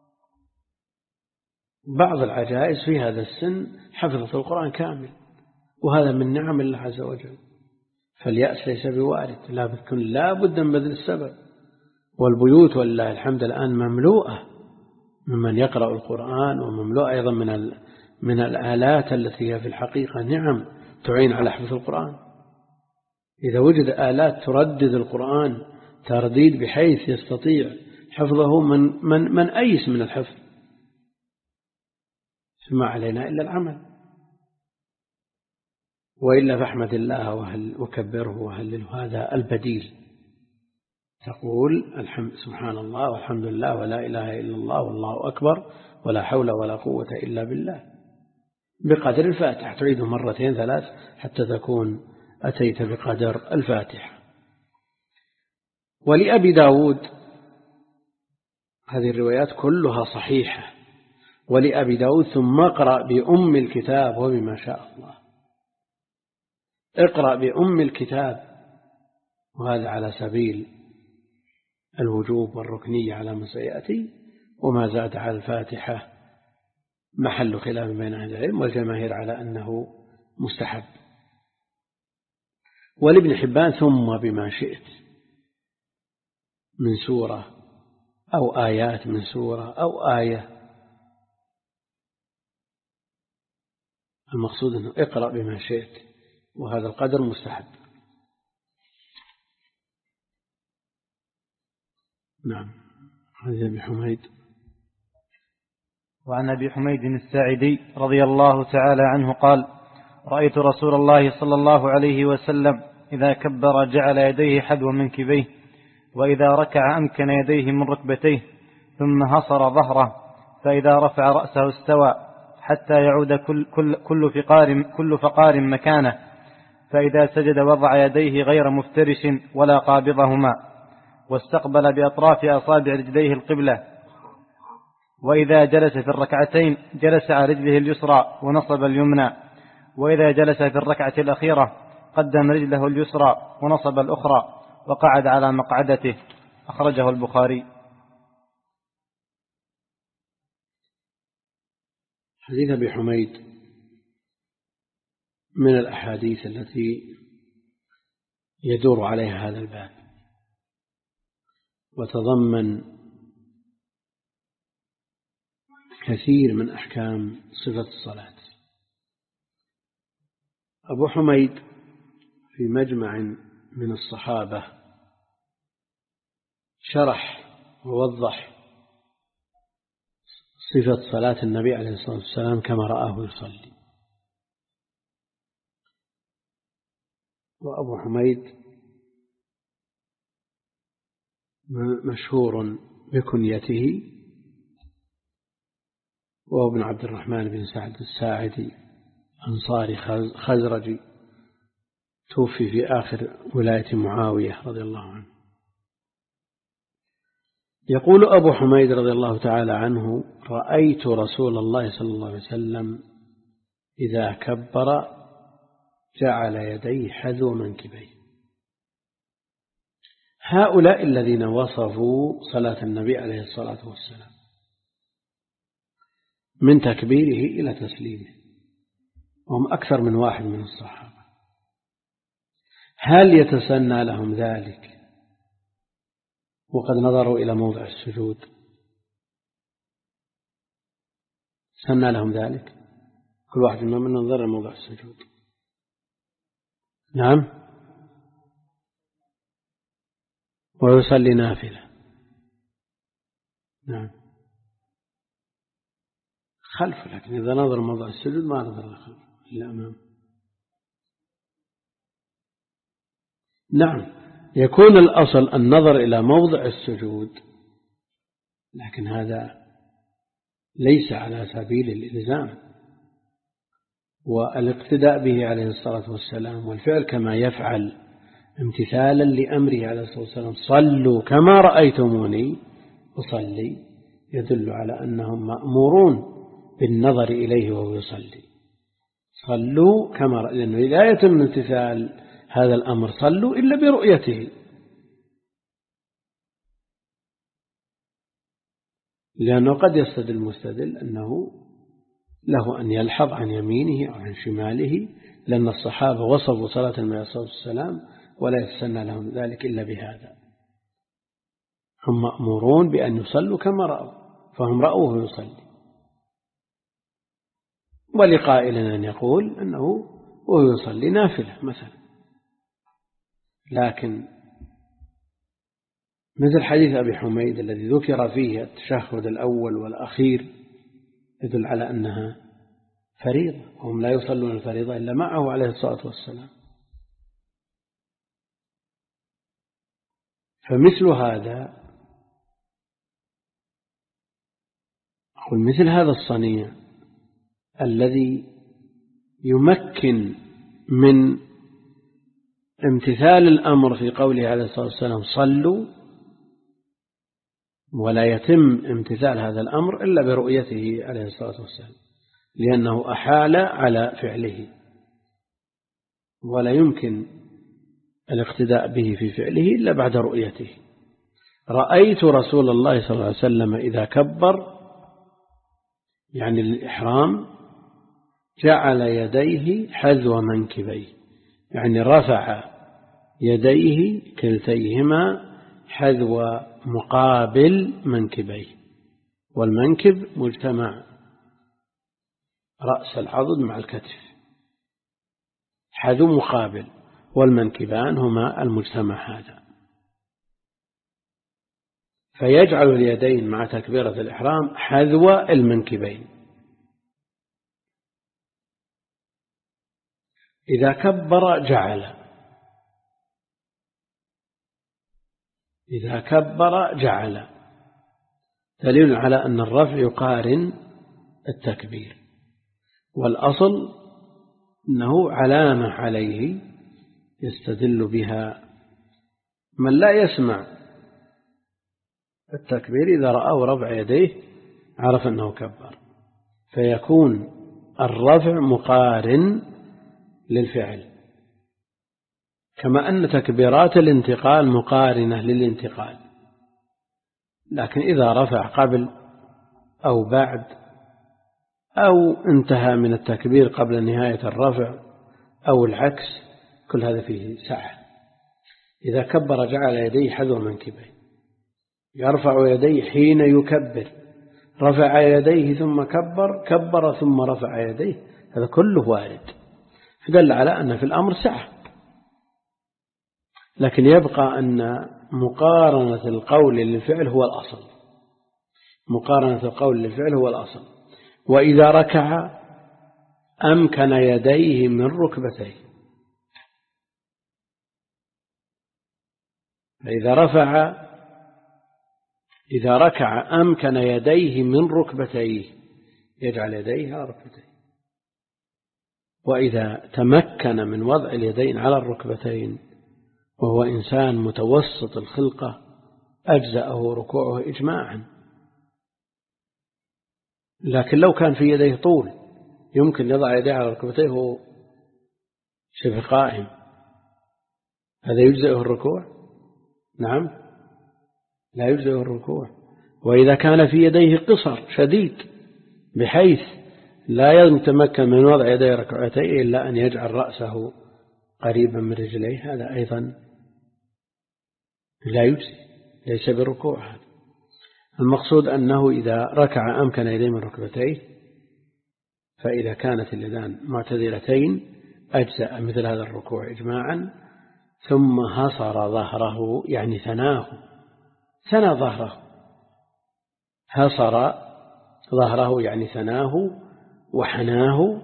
بعض العجائز في هذا السن حفظت القرآن كامل، وهذا من نعم الله عز وجل. فاليأس ليس بوارد، لا بد من بذل السبب. والبيوت والله الحمد الآن مملوءة ممن يقرأ القرآن، ومملوءة أيضا من من الآلات التي هي في الحقيقة نعم تعين على حفظ القرآن. إذا وجد آلات تردد القرآن ترديد بحيث يستطيع حفظه من من من أيس من الحفظ، فما علينا إلا العمل. وإلا فاحمد الله وكبره وهلله، هذا البديل. تقول الحمد سبحان الله والحمد لله ولا إله إلا الله والله أكبر ولا حول ولا قوة إلا بالله بقدر الفاتحة، تعيده مرتين ثلاث حتى تكون أتيت بقدر الفاتحة. ولأبي داود هذه الروايات كلها صحيحة. ولأبي داود ثم اقرأ بأم الكتاب وبما شاء الله. اقرأ بأم الكتاب، وهذا على سبيل الوجوب والركنية على ما سيأتي، وما زاد على الفاتحة محل خلاف بين أهل العلم، والجماهير على أنه مستحب. ولابن حبان ثم بما شئت من سورة أو آيات من سورة أو آية، المقصود أنه اقرأ بما شئت، وهذا القدر مستحب. نعم. هذا أبي حميد. وعن أبي حميد الساعدي رضي الله تعالى عنه قال: رأيت رسول الله صلى الله عليه وسلم إذا كبر جعل يديه حذو منكبيه، وإذا ركع أمكن يديه من ركبتيه، ثم هصر ظهره، فإذا رفع رأسه استوى حتى يعود كل, كل, كل, فقار, كل فقار مكانه، فإذا سجد وضع يديه غير مفترش ولا قابضهما، واستقبل بأطراف أصابع رجليه القبلة. وإذا جلس في الركعتين جلس على رجله اليسرى ونصب اليمنى، وإذا جلس في الركعة الأخيرة قدم رجله اليسرى ونصب الأخرى وقعد على مقعدته. أخرجه البخاري. حديث أبي حميد من الأحاديث التي يدور عليها هذا الباب، وتضمن كثير من أحكام صفة الصلاة. أبو حميد في مجمع من الصحابة شرح ووضح صفة صلاة النبي عليه الصلاة والسلام كما رآه يصلي. وأبو حميد مشهور بكنيته، وهو ابن عبد الرحمن بن سعد الساعدي أنصاري خزرجي، توفي في آخر ولاية معاوية رضي الله عنه. يقول أبو حميد رضي الله تعالى عنه: رأيت رسول الله صلى الله عليه وسلم إذا كبر جعل يديه حذو منكبيه. هؤلاء الذين وصفوا صلاة النبي عليه الصلاة والسلام من تكبيره إلى تسليمه، وهم أكثر من واحد من الصحابة، هل يتسنى لهم ذلك وقد نظروا إلى موضع السجود؟ سنى لهم ذلك كل واحد منهم نظر إلى موضع السجود. نعم، ويصلي نافلة. نعم، خلف، لكن إذا نظر موضع السجود ما نظر خلف إلا أمام. نعم، يكون الأصل النظر إلى موضع السجود، لكن هذا ليس على سبيل الإلزام والاقتداء به عليه الصلاة والسلام، والفعل كما يفعل امتثالا لأمره عليه الصلاة والسلام: صلوا كما رأيتموني أصلي، يدل على أنهم مأمورون بالنظر إليه وهو يصلي. صلوا كما رأيتم، لأنه لا يتم امتثال هذا الأمر صلوا إلا برؤيته، لأنه قد يستدل المستدل أنه له أن يلحظ عن يمينه أو عن شماله، لأن الصحابة وصفوا صلاة النبي عليه الصلاة والسلام ولا يتسنى لهم ذلك إلا بهذا. هم مأمورون بأن يصلوا كما رأوا، فهم رأوه يصلي. ولقائل أن يقول أنه وهو يصلي نافلة مثلا، لكن مثل حديث أبي حميد الذي ذكر فيه التشهد الأول والأخير يدل على أنها فريضة، وهم لا يصلون الفريضة إلا معه عليه الصلاة والسلام. فمثل هذا، أقول مثل هذا الصنيع الذي يمكن من امتثال الأمر في قوله عليه الصلاة والسلام صلوا، ولا يتم امتثال هذا الأمر إلا برؤيته عليه الصلاة والسلام، لأنه أحال على فعله، ولا يمكن الاقتداء به في فعله إلا بعد رؤيته. رأيت رسول الله صلى الله عليه وسلم إذا كبر، يعني الإحرام، جعل يديه حذو منكبيه، يعني رفع يديه كلتيهما حذو مقابل منكبيه، والمنكب مجتمع رأس العضد مع الكتف، حذو مقابل، والمنكبان هما المجتمع هذا. فيجعل اليدين مع تكبيرة الإحرام حذو المنكبين. إذا كبر جعل إذا كبر جعل دليل على أن الرفع يقارن التكبير، والأصل أنه علامة عليه يستدل بها من لا يسمع التكبير، إذا رأى رفع يديه عرف أنه كبر، فيكون الرفع مقارن للفعل، كما أن تكبيرات الانتقال مقارنة للانتقال. لكن إذا رفع قبل أو بعد، أو انتهى من التكبير قبل نهاية الرفع، أو العكس، كل هذا فيه سعة. إذا كبر جعل يديه حذو منكبيه، يرفع يديه حين يكبر، رفع يديه ثم كبر، كبر ثم رفع يديه، هذا كله وارد. دل على أن في الأمر سعة، لكن يبقى أن مقارنة القول للفعل هو الأصل، مقارنة القول للفعل هو الأصل. وإذا ركع أمكن يديه من ركبتيه، فإذا رفع إذا ركع أمكن يديه من ركبتيه، يجعل يديه على ركبتيه. وإذا تمكن من وضع اليدين على الركبتين وهو إنسان متوسط الخلقة أجزأه ركوعه إجماعا. لكن لو كان في يديه طول يمكن يضع يديه على ركبتيه وهو شبه قائم، هذا يجزئه الركوع؟ نعم، لا يجزئه الركوع. وإذا كان في يديه قصر شديد بحيث لا يتمكن من وضع يديه ركعتين إلا أن يجعل رأسه قريبا من رجليه، هذا أيضا لا يجزي، ليس بالركوع. هذا المقصود أنه إذا ركع أمكن يديه من ركبتيه، فإذا كانت اليدان معتدلتين أجزأ مثل هذا الركوع إجماعا. ثم هصر ظهره يعني ثناه، ثنى ظهره، هصر ظهره يعني ثناه وحناه.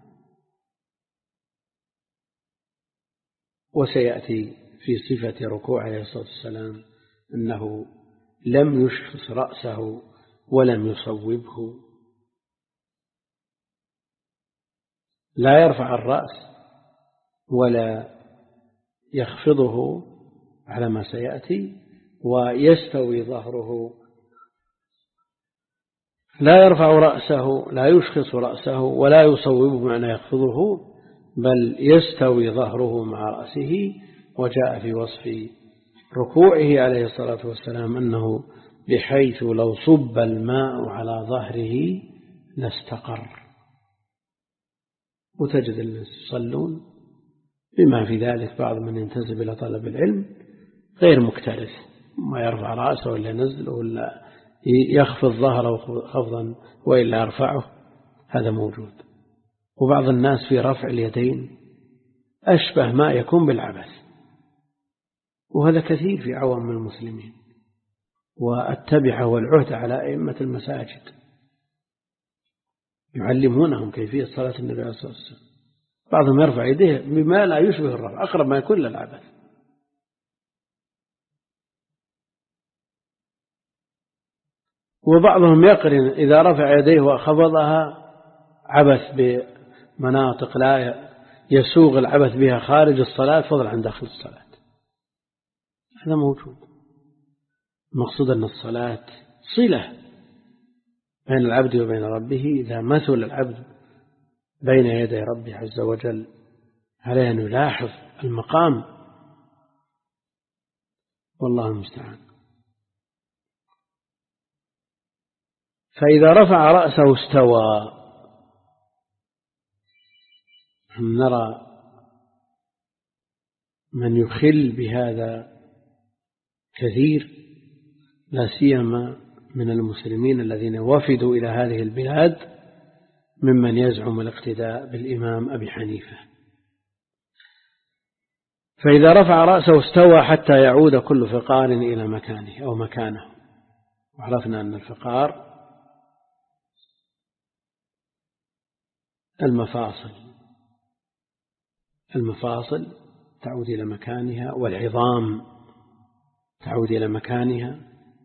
وسيأتي في صفة ركوع عليه الصلاة والسلام أنه لم يشخص رأسه ولم يصوبه، لا يرفع الرأس ولا يخفضه على ما سيأتي، ويستوي ظهره، لا يرفع رأسه، لا يشخص رأسه ولا يصوبه معنى يخفضه، بل يستوي ظهره مع رأسه. وجاء في وصف ركوعه عليه الصلاة والسلام أنه بحيث لو صب الماء على ظهره لاستقر. وتجد الناس يصلون بما في ذلك بعض من ينتسب إلى طلب العلم غير مكترث، ما يرفع رأسه ولا ينزله ولا يخفض ظهره خفضا وإلا يرفعه، هذا موجود. وبعض الناس في رفع اليدين أشبه ما يكون بالعبث، وهذا كثير في عوام المسلمين. والتبعة والعهد على أئمة المساجد يعلمونهم كيفية صلاة النبي عليه الصلاة والسلام، بعضهم يرفع يديه بما لا يشبه الرفع، أقرب ما يكون للعبث. وبعضهم يقرن إذا رفع يديه وخفضها عبث بمناطق لا يسوغ العبث بها خارج الصلاة فضلا عن داخل الصلاة، هذا موجود. المقصود أن الصلاة صلة بين العبد وبين ربه. إذا مثل العبد بين يدي ربه عز وجل عليه أن يلاحظ المقام، والله المستعان. فإذا رفع رأسه استوى. نرى من يخل بهذا كثير، لا سيما من المسلمين الذين وفدوا إلى هذه البلاد ممن يزعم الاقتداء بالإمام أبي حنيفة. فإذا رفع رأسه استوى حتى يعود كل فقار إلى مكانه أو مكانه. وعرفنا أن الفقار المفاصل، المفاصل تعود إلى مكانها، والعظام تعود إلى مكانها.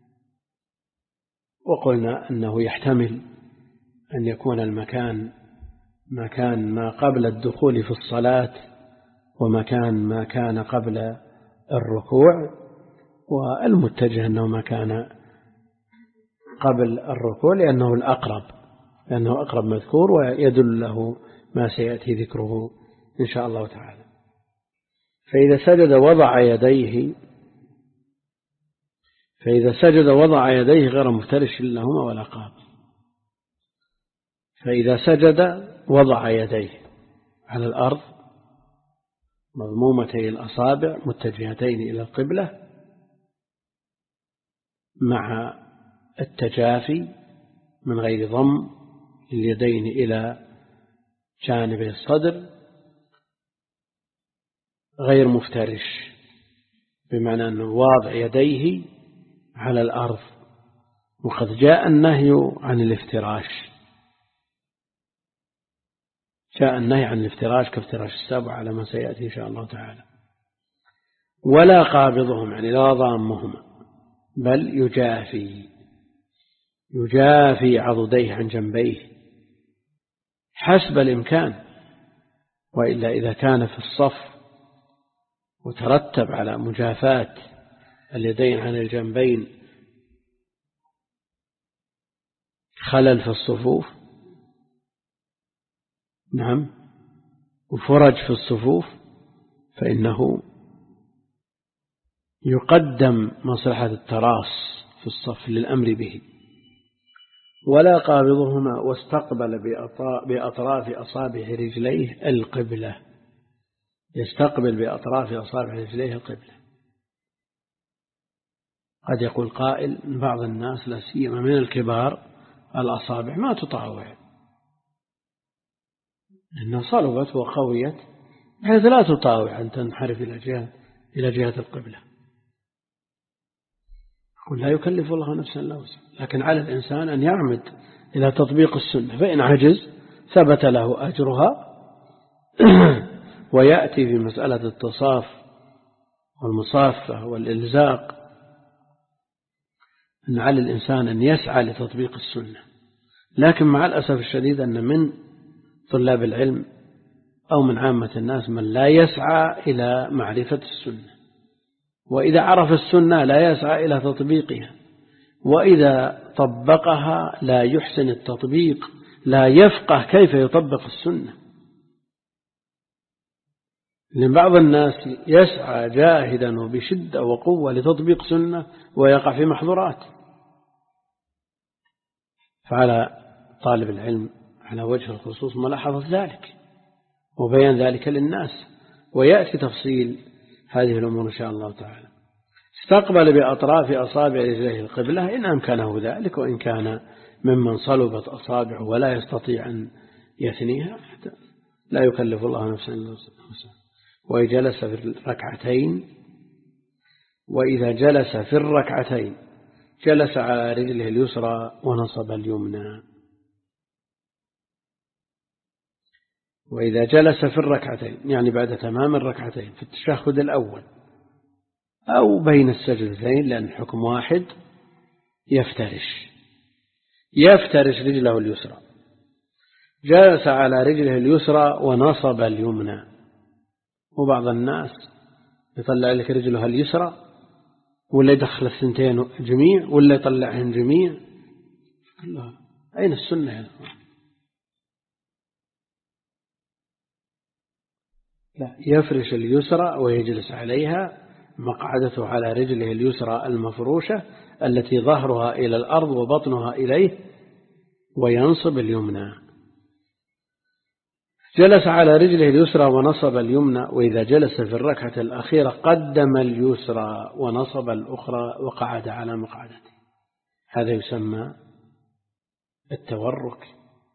وقلنا أنه يحتمل أن يكون المكان مكان ما قبل الدخول في الصلاة ومكان ما كان قبل الركوع، والمتجه أنه ما كان قبل الركوع لأنه الأقرب، لأنه أقرب مذكور ويدل له ما سيأتي ذكره إن شاء الله تعالى. فإذا سجد وضع يديه فإذا سجد وضع يديه غير مفترش لهما ولا قابض. فإذا سجد وضع يديه على الأرض مضمومتي الأصابع متجهتين إلى القبلة مع التجافي من غير ضم اليدين إلى جانب الصدر، غير مفترش، بمعنى أنه واضع يديه على الأرض، وقد جاء النهي عن الافتراش، جاء النهي عن الافتراش كافتراش السبع على ما سيأتي إن شاء الله تعالى. ولا قابضهم يعني لا ضامهم، بل يجافي يجافي عضديه عن جنبيه حسب الإمكان، وإلا إذا كان في الصف وترتب على مجافاة اليدين عن الجنبين خلل في الصفوف، نعم، وفرج في الصفوف، فإنه يقدم مصلحة التراص في الصف للأمر به. ولا قابضهما واستقبل بأطراف أصابع رجليه القبلة، يستقبل بأطراف أصابع رجليه القبلة. قد يقول قائل بعض الناس لا سيما من الكبار الأصابع ما تطاوع، إنها صلبت وقويت بحيث لا تطاوع أن تنحرف إلى جهة إلى جهة القبلة. قل لا يكلف الله نفسا إلا وسعها، لكن على الإنسان أن يعمد إلى تطبيق السنة، فإن عجز ثبت له أجرها ويأتي في مسألة التصاف والمصافة والإلزاق أن على الإنسان أن يسعى لتطبيق السنة. لكن مع الأسف الشديد أن من طلاب العلم أو من عامة الناس من لا يسعى إلى معرفة السنة، وإذا عرف السنة لا يسعى إلى تطبيقها، وإذا طبقها لا يحسن التطبيق، لا يفقه كيف يطبق السنة. لأن بعض الناس يسعى جاهدا وبشدة وقوة لتطبيق سنة ويقع في محظورات. فعلى طالب العلم على وجه الخصوص ملاحظة ذلك وبيان ذلك للناس، ويأتي تفصيل هذه الأمور إن شاء الله تعالى. استقبل بأطراف أصابع رجليه القبلة إن أمكنه ذلك، وإن كان ممن صلبت أصابعه ولا يستطيع أن يثنيها لا يكلف الله نفسا إلا وسعها. وإذا جلس في الركعتين وإذا جلس في الركعتين جلس على رجله اليسرى ونصب اليمنى. وإذا جلس في الركعتين يعني بعد تمام الركعتين في التشهد الأول أو بين السجدتين، لأن الحكم واحد، يفترش يفترش رجله اليسرى، جلس على رجله اليسرى ونصب اليمنى. وبعض الناس يطلع لك رجله اليسرى ولا يدخل الثنتين جميع ولا يطلعهن جميع، كلها أين السنة يا أخوان؟ لا، يفرش اليسرى ويجلس عليها مقعدته على رجله اليسرى المفروشة التي ظهرها إلى الأرض وبطنها إليه، وينصب اليمنى. جلس على رجله اليسرى ونصب اليمنى. وإذا جلس في الركعة الأخيرة قدم اليسرى ونصب الأخرى وقعد على مقعدته. هذا يسمى التورك.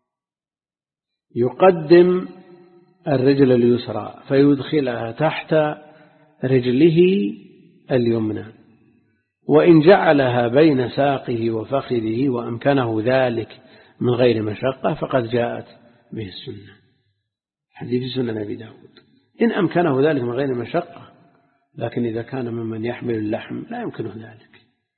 يقدم الرجل اليسرى فيدخلها تحت رجله اليمنى، وإن جعلها بين ساقه وفخذه وأمكنه ذلك من غير مشقة فقد جاءت به السنة. حديث سنن أبي داود إن أمكنه ذلك من غير مشقة، لكن إذا كان ممن يحمل اللحم لا يمكنه ذلك.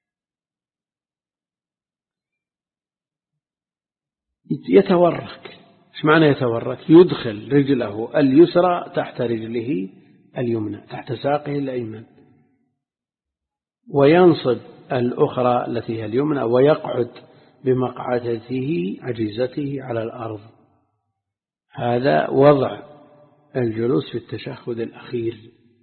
يتورك. إيش معنى يتورك؟ يدخل رجله اليسرى تحت رجله اليمنى، تحت ساقه الأيمن، وينصب الأخرى التي هي اليمنى، ويقعد بمقعدته عجيزته على الأرض. هذا وضع الجلوس في التشهد الأخير.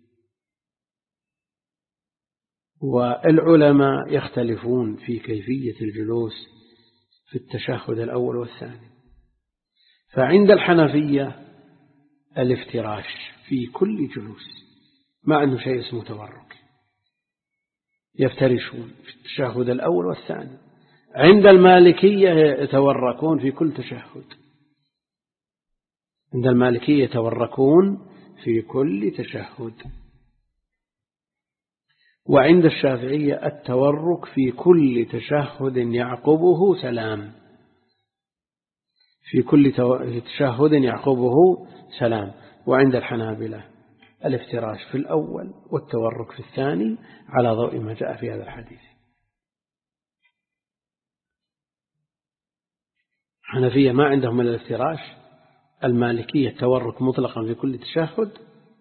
والعلماء يختلفون في كيفية الجلوس في التشهد الأول والثاني. فعند الحنفية الافتراش في كل جلوس، ما أنه شيء اسمه تورك، يفترشون في التشهد الأول والثاني. عند المالكية يتوركون في كل تشهد. عند المالكية يتوركون في كل تشهد. وعند الشافعية التورك في كل تشهد يعقبه سلام، في كل تشهد يعقبه سلام. وعند الحنابلة الافتراش في الأول والتورك في الثاني على ضوء ما جاء في هذا الحديث. الحنفية ما عندهم إلا الافتراش، المالكية التورك مطلقا في كل تشهد،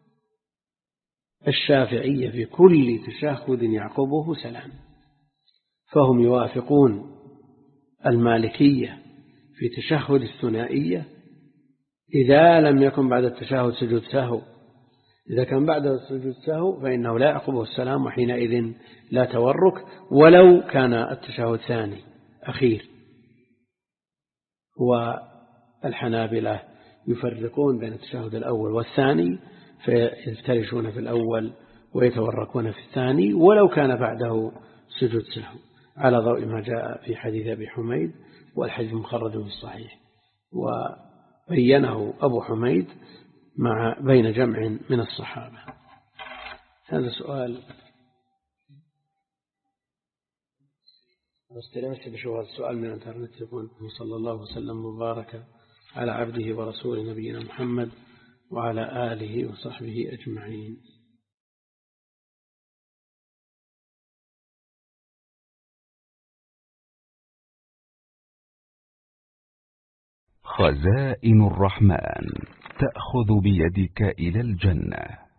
الشافعية في كل تشهد يعقبه سلام. فهم يوافقون المالكية في تشهد الثنائية إذا لم يكن بعد التشهد سجود سهو. إذا كان بعد السجود سهو فإنه لا يعقبه السلام، وحينئذ لا تورك ولو كان التشهد ثاني أخير. والحنابلة يفرقون بين التشهد الأول والثاني، فيفترشون في الأول ويتوركون في الثاني ولو كان بعده سجود سهو، على ضوء ما جاء في حديث أبي حميد، والحديث مخرج في الصحيح. وبينه أبو حميد مع بين جمع من الصحابة. هذا سؤال استلمت بشوف هذا السؤال من الانترنت، يقول صلى الله وسلم وبارك على عبده ورسوله نبينا محمد وعلى آله وصحبه أجمعين. خزائن الرحمن تأخذ بيدك إلى الجنة.